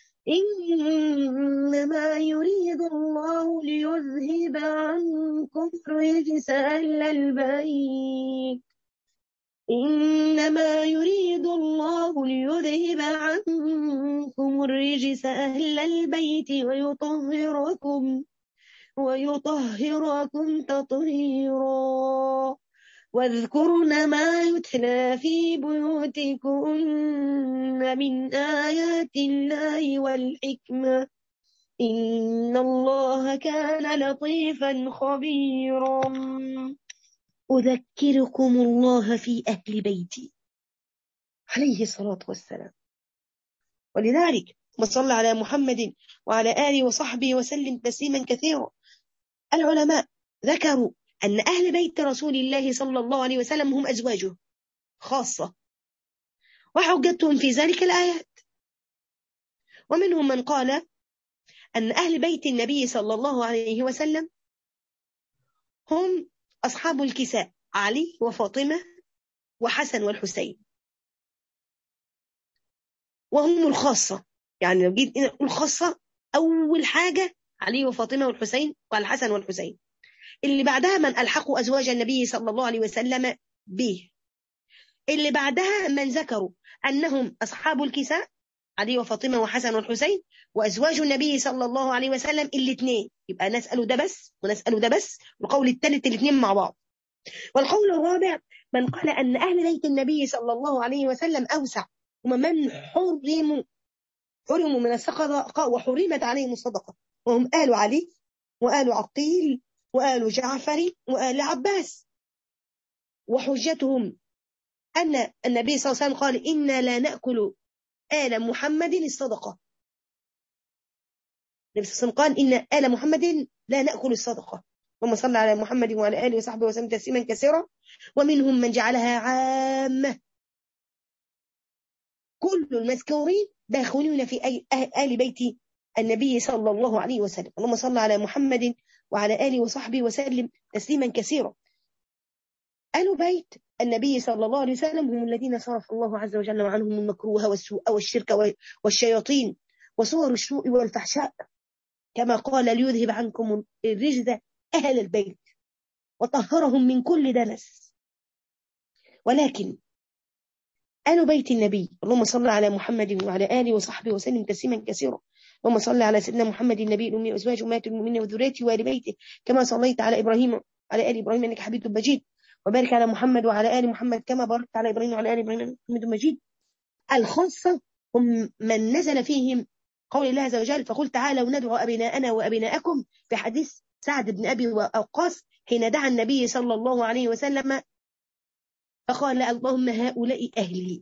إنما يريد الله ليذهب عنكم الرجس أهل البيت إنما يريد الله ليذهب عنكم الرجس أهل البيت ويطهركم ويطهركم تطهيرا. واذكرن ما يتلى في بيوتكن من آيات الله والحكمة إن الله كان لطيفا خبيرا. أذكركم الله في أهل بيتي عليه الصلاة والسلام. ولذلك وصلى على محمد وعلى آله وصحبه وسلم تسليما كثيرا. العلماء ذكروا أن أهل بيت رسول الله صلى الله عليه وسلم هم أزواجه خاصة، وحجتهم في ذلك الآيات. ومنهم من قال أن أهل بيت النبي صلى الله عليه وسلم هم أصحاب الكساء علي وفاطمة وحسن والحسين، وهم الخاصة. يعني لو جيت نقول خاصة، أول حاجة علي وفاطمة والحسين والحسن والحسين، اللي بعدها من ألحقوا أزواج النبي صلى الله عليه وسلم به، اللي بعدها من ذكروا أنهم أصحاب الكساء علي وفاطمة وحسن والحسين، وأزواج النبي صلى الله عليه وسلم الاثنين. يبقى نسأله ده بس ونسأله ده بس، والقول الثالث الاثنين مع بعض. والقول الرابع من قال أن أهل بيت النبي صلى الله عليه وسلم أوسع، ومن حرموا حرموا من الصدقة وحرمت عليهم الصدقة، وهم آل علي وآل عقيل وآل جعفر وآل عباس. وحجتهم أن النبي صلى الله عليه وسلم قال إنا لا نأكل آل محمد الصدقة. النبي صلى الله عليه وسلم قال إن آل محمد لا نأكل الصدقة. اللهم صل على محمد وعلى آله وصحبه وسلم تسليما كثيرا. ومنهم من جعلها عامة كل المذكورين داخلون في أي آل بيت النبي صلى الله عليه وسلم. اللهم صل على محمد وعلى آله وصحبه وسلم تسليما كثيرا. آل بيت النبي صلى الله عليه وسلم هم الذين صرف الله عز وجل عنهم المكروه والسوء والشرك والشياطين وصور السوء والفحشاء، كما قال ليذهب عنكم الرجز أهل البيت وطهرهم من كل دنس. ولكن آل بيت النبي، اللهم صل على محمد وعلى آله وصحبه وسلم تسليما كثيرا. اللهم صل على سيدنا محمد النبي الأمي وأزواجه أمهات المؤمنين وذريته وآل بيته كما صليت على إبراهيم وعلى آل إبراهيم إنك حميد مجيد، وبارك على محمد وعلى آل محمد كما باركت على إبراهيم وعلى آل إبراهيم إنك حميد مجيد. الخاصة هم من نزل فيهم قول الله عز وجل فقل تعالوا ندعو أبناءنا وأبناءكم، في حديث سعد بن أبي وقاص حين دعا النبي صلى الله عليه وسلم فقال اللهم هؤلاء أهلي.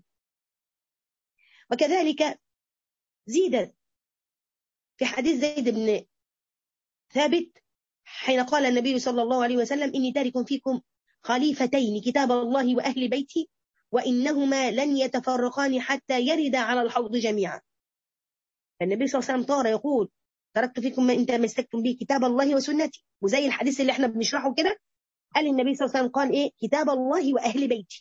وكذلك زيد في حديث زيد بن ثابت حين قال النبي صلى الله عليه وسلم إني تارك فيكم خليفتين كتاب الله وأهل بيتي وإنهما لن يتفرقان حتى يردا على الحوض جميعا. النبي صلى الله عليه وسلم طار يقول تركت فيكم ما إن تمسكتم به كتاب الله وسنتي، وزي الحديث اللي احنا بنشرحه كده قال النبي صلى الله عليه وسلم قال إيه كتاب الله وأهل بيتي.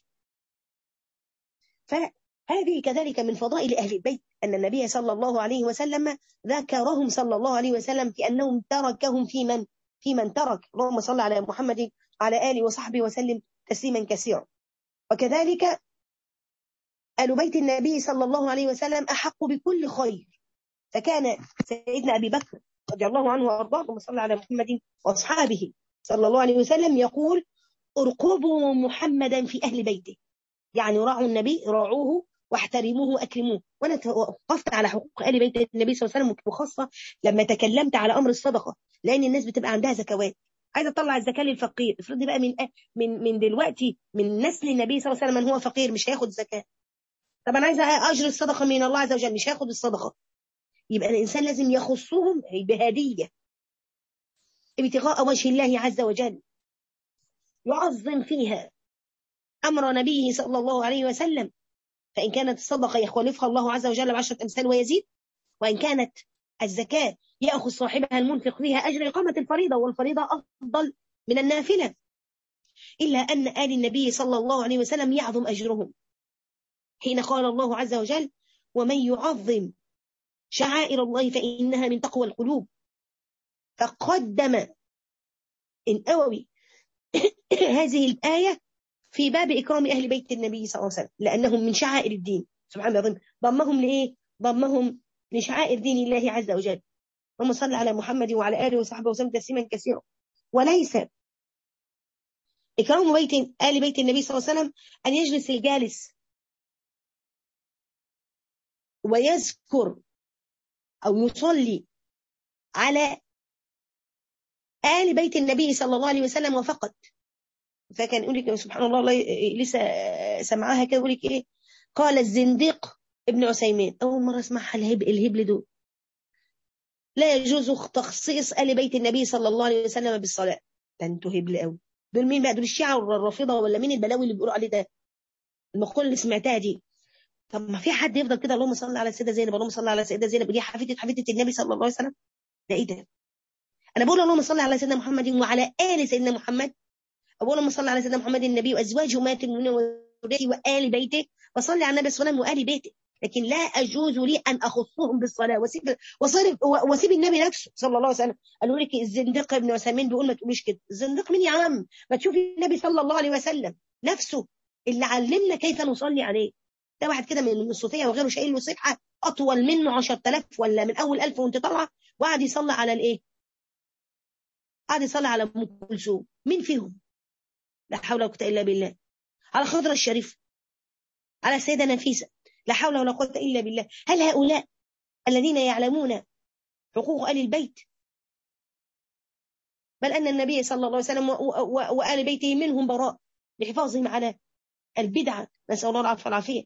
فهذه كذلك من فضائل أهل البيت أن النبي صلى الله عليه وسلم ذكرهم صلى الله عليه وسلم في أنهم تركهم في من في من ترك. اللهم صل على محمد على آله وصحبه وسلم تسليما كثيرا. وكذلك آل بيت النبي صلى الله عليه وسلم أحق بكل خير، فكان سيدنا أبي بكر رضي الله عنه وأرضاه اللهم صل على محمد وأصحابه صلى الله عليه وسلم يقول ارقبوا محمدا في أهل بيته، يعني راعوا النبي راعوه واحترموه واكرموه. وانا وقفت على حقوق ال بيت النبي صلى الله عليه وسلم وخاصه لما تكلمت على امر الصدقه، لان الناس بتبقى عندها زكوات عايزه تطلع الزكاه للفقير. افرضي بقى من من من دلوقتي من نسل النبي صلى الله عليه وسلم من هو فقير مش هياخد زكاه، طب انا عايزه اجر الصدقه من الله عز وجل مش هياخد الصدقه. يبقى الانسان لازم يخصهم بهديه ابتغاء وجه الله عز وجل، يعظم فيها امر نبيه صلى الله عليه وسلم، فإن كانت الصدقة يخلفها الله عز وجل بعشرة أمثال ويزيد، وإن كانت الزكاة يأخذ صاحبها المنفق فيها أجر إقامة الفريضة، والفريضة أفضل من النافلة. إلا أن آل النبي صلى الله عليه وسلم يعظم أجرهم حين قال الله عز وجل ومن يعظم شعائر الله فإنها من تقوى القلوب. فقدم النووي هذه الآية في باب إكرام أهل بيت النبي صلى الله عليه وسلم لأنهم من شعائر الدين سبحان الله. ضمهم لإيه؟ ضمهم لشعائر دين الله عز وجل. اللهم صل على محمد وعلى آله وصحبه وسلم تسليما كثيرا. وليس إكرام بيت آل بيت النبي صلى الله عليه وسلم أن يجلس الجالس ويذكر أو يصلي على آل بيت النبي صلى الله عليه وسلم وفقط. فكان يقول لك سبحان الله, الله لسه سمعها كده يقول لك ايه قال الزنديق ابن عثيمين اول مره اسمعها الهب الهبل دول لا يجوز تخصيص آل بيت النبي صلى الله عليه وسلم بالصلاه. ده انتوا هبل قوي. دول مين بقى؟ دول الشيعة ولا الرافضه ولا مين البلاوي اللي بيقولوا عليه ده؟ المقوله اللي سمعتها دي. طب ما في حد يفضل كده اللهم صل على السيده زينب اللهم صل على السيده زينب دي حفيده حفيده النبي صلى الله عليه وسلم؟ ده ايه ده؟ انا بقول اللهم صل على سيدنا محمد وعلى ال سيدنا محمد. أقول اللهم صل على سيدنا محمد النبي وأزواجه أمهات المؤمنين وذريته وآل بيته وصلي على النبي صلى الله عليه وسلم وآل بيته. لكن لا أجوز لي أن أخصهم بالصلاة وسيب وصيب وسيب النبي نفسه صلى الله عليه وسلم. قالوا لك الزنديق ابن عثيمين بيقول ما تقوليش كده. الزنديق مين يا عم؟ ما تشوفي النبي صلى الله عليه وسلم نفسه اللي علمنا كيف نصلي عليه. ده واحد كده من الصوفية وغيره شايل له صفحة أطول منه عشرة آلاف ولا من أول ألف وأنت طالعة وقعد يصلي على الإيه؟ قعد يصلي على أم كلثوم. مين فيهم؟ لا حول ولا قوة إلا بالله. على خضرة الشريف، على السيدة نفيسة، لا حول ولا قوة إلا بالله. هل هؤلاء الذين يعلمون حقوق آل البيت؟ بل أن النبي صلى الله عليه وسلم وآل بيته منهم براء لحفاظهم على البدعة نسأل الله العافية والعافية.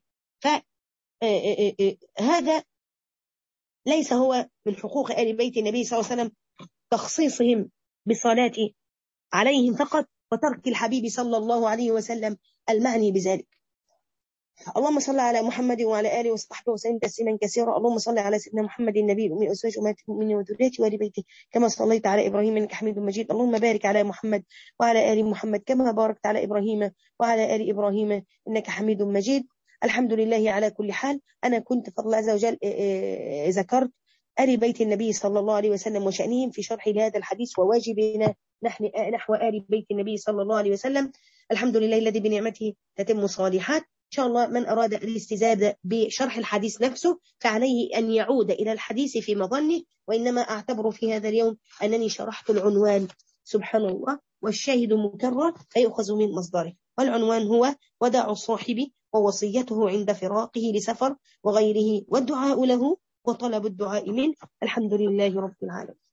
فهذا ليس هو من حقوق آل بيت النبي صلى الله عليه وسلم تخصيصهم بالصلاة عليهم فقط وترك الحبيب صلى الله عليه وسلم المعني بذلك. اللهم صل على محمد وعلى آله وصحبه وسلم تسليما كثيرا. اللهم صل على سيدنا محمد النبي الأمي وأزواج أمهات المؤمنين وذريته وآل بيته كما صليت على إبراهيم إنك حميد مجيد. اللهم بارك على محمد وعلى آل محمد كما باركت على إبراهيم وعلى آل إبراهيم إنك حميد مجيد. الحمد لله على كل حال. أنا كنت فضل الله عز وجل ذكرت آل بيت النبي صلى الله عليه وسلم وشأنهم في شرح لهذا الحديث وواجبنا نحن نحو آل بيت النبي صلى الله عليه وسلم. الحمد لله الذي بنعمته تتم الصالحات. إن شاء الله من أراد الاستزادة بشرح الحديث نفسه فعليه أن يعود إلى الحديث في مظنه، وإنما أعتبر في هذا اليوم أنني شرحت العنوان سبحان الله، والشاهد مكرر فيؤخذ من مصدره. والعنوان هو وداع الصاحب ووصيته عند فراقه لسفر وغيره والدعاء له وطلب الدعاء منه. الحمد لله رب العالمين.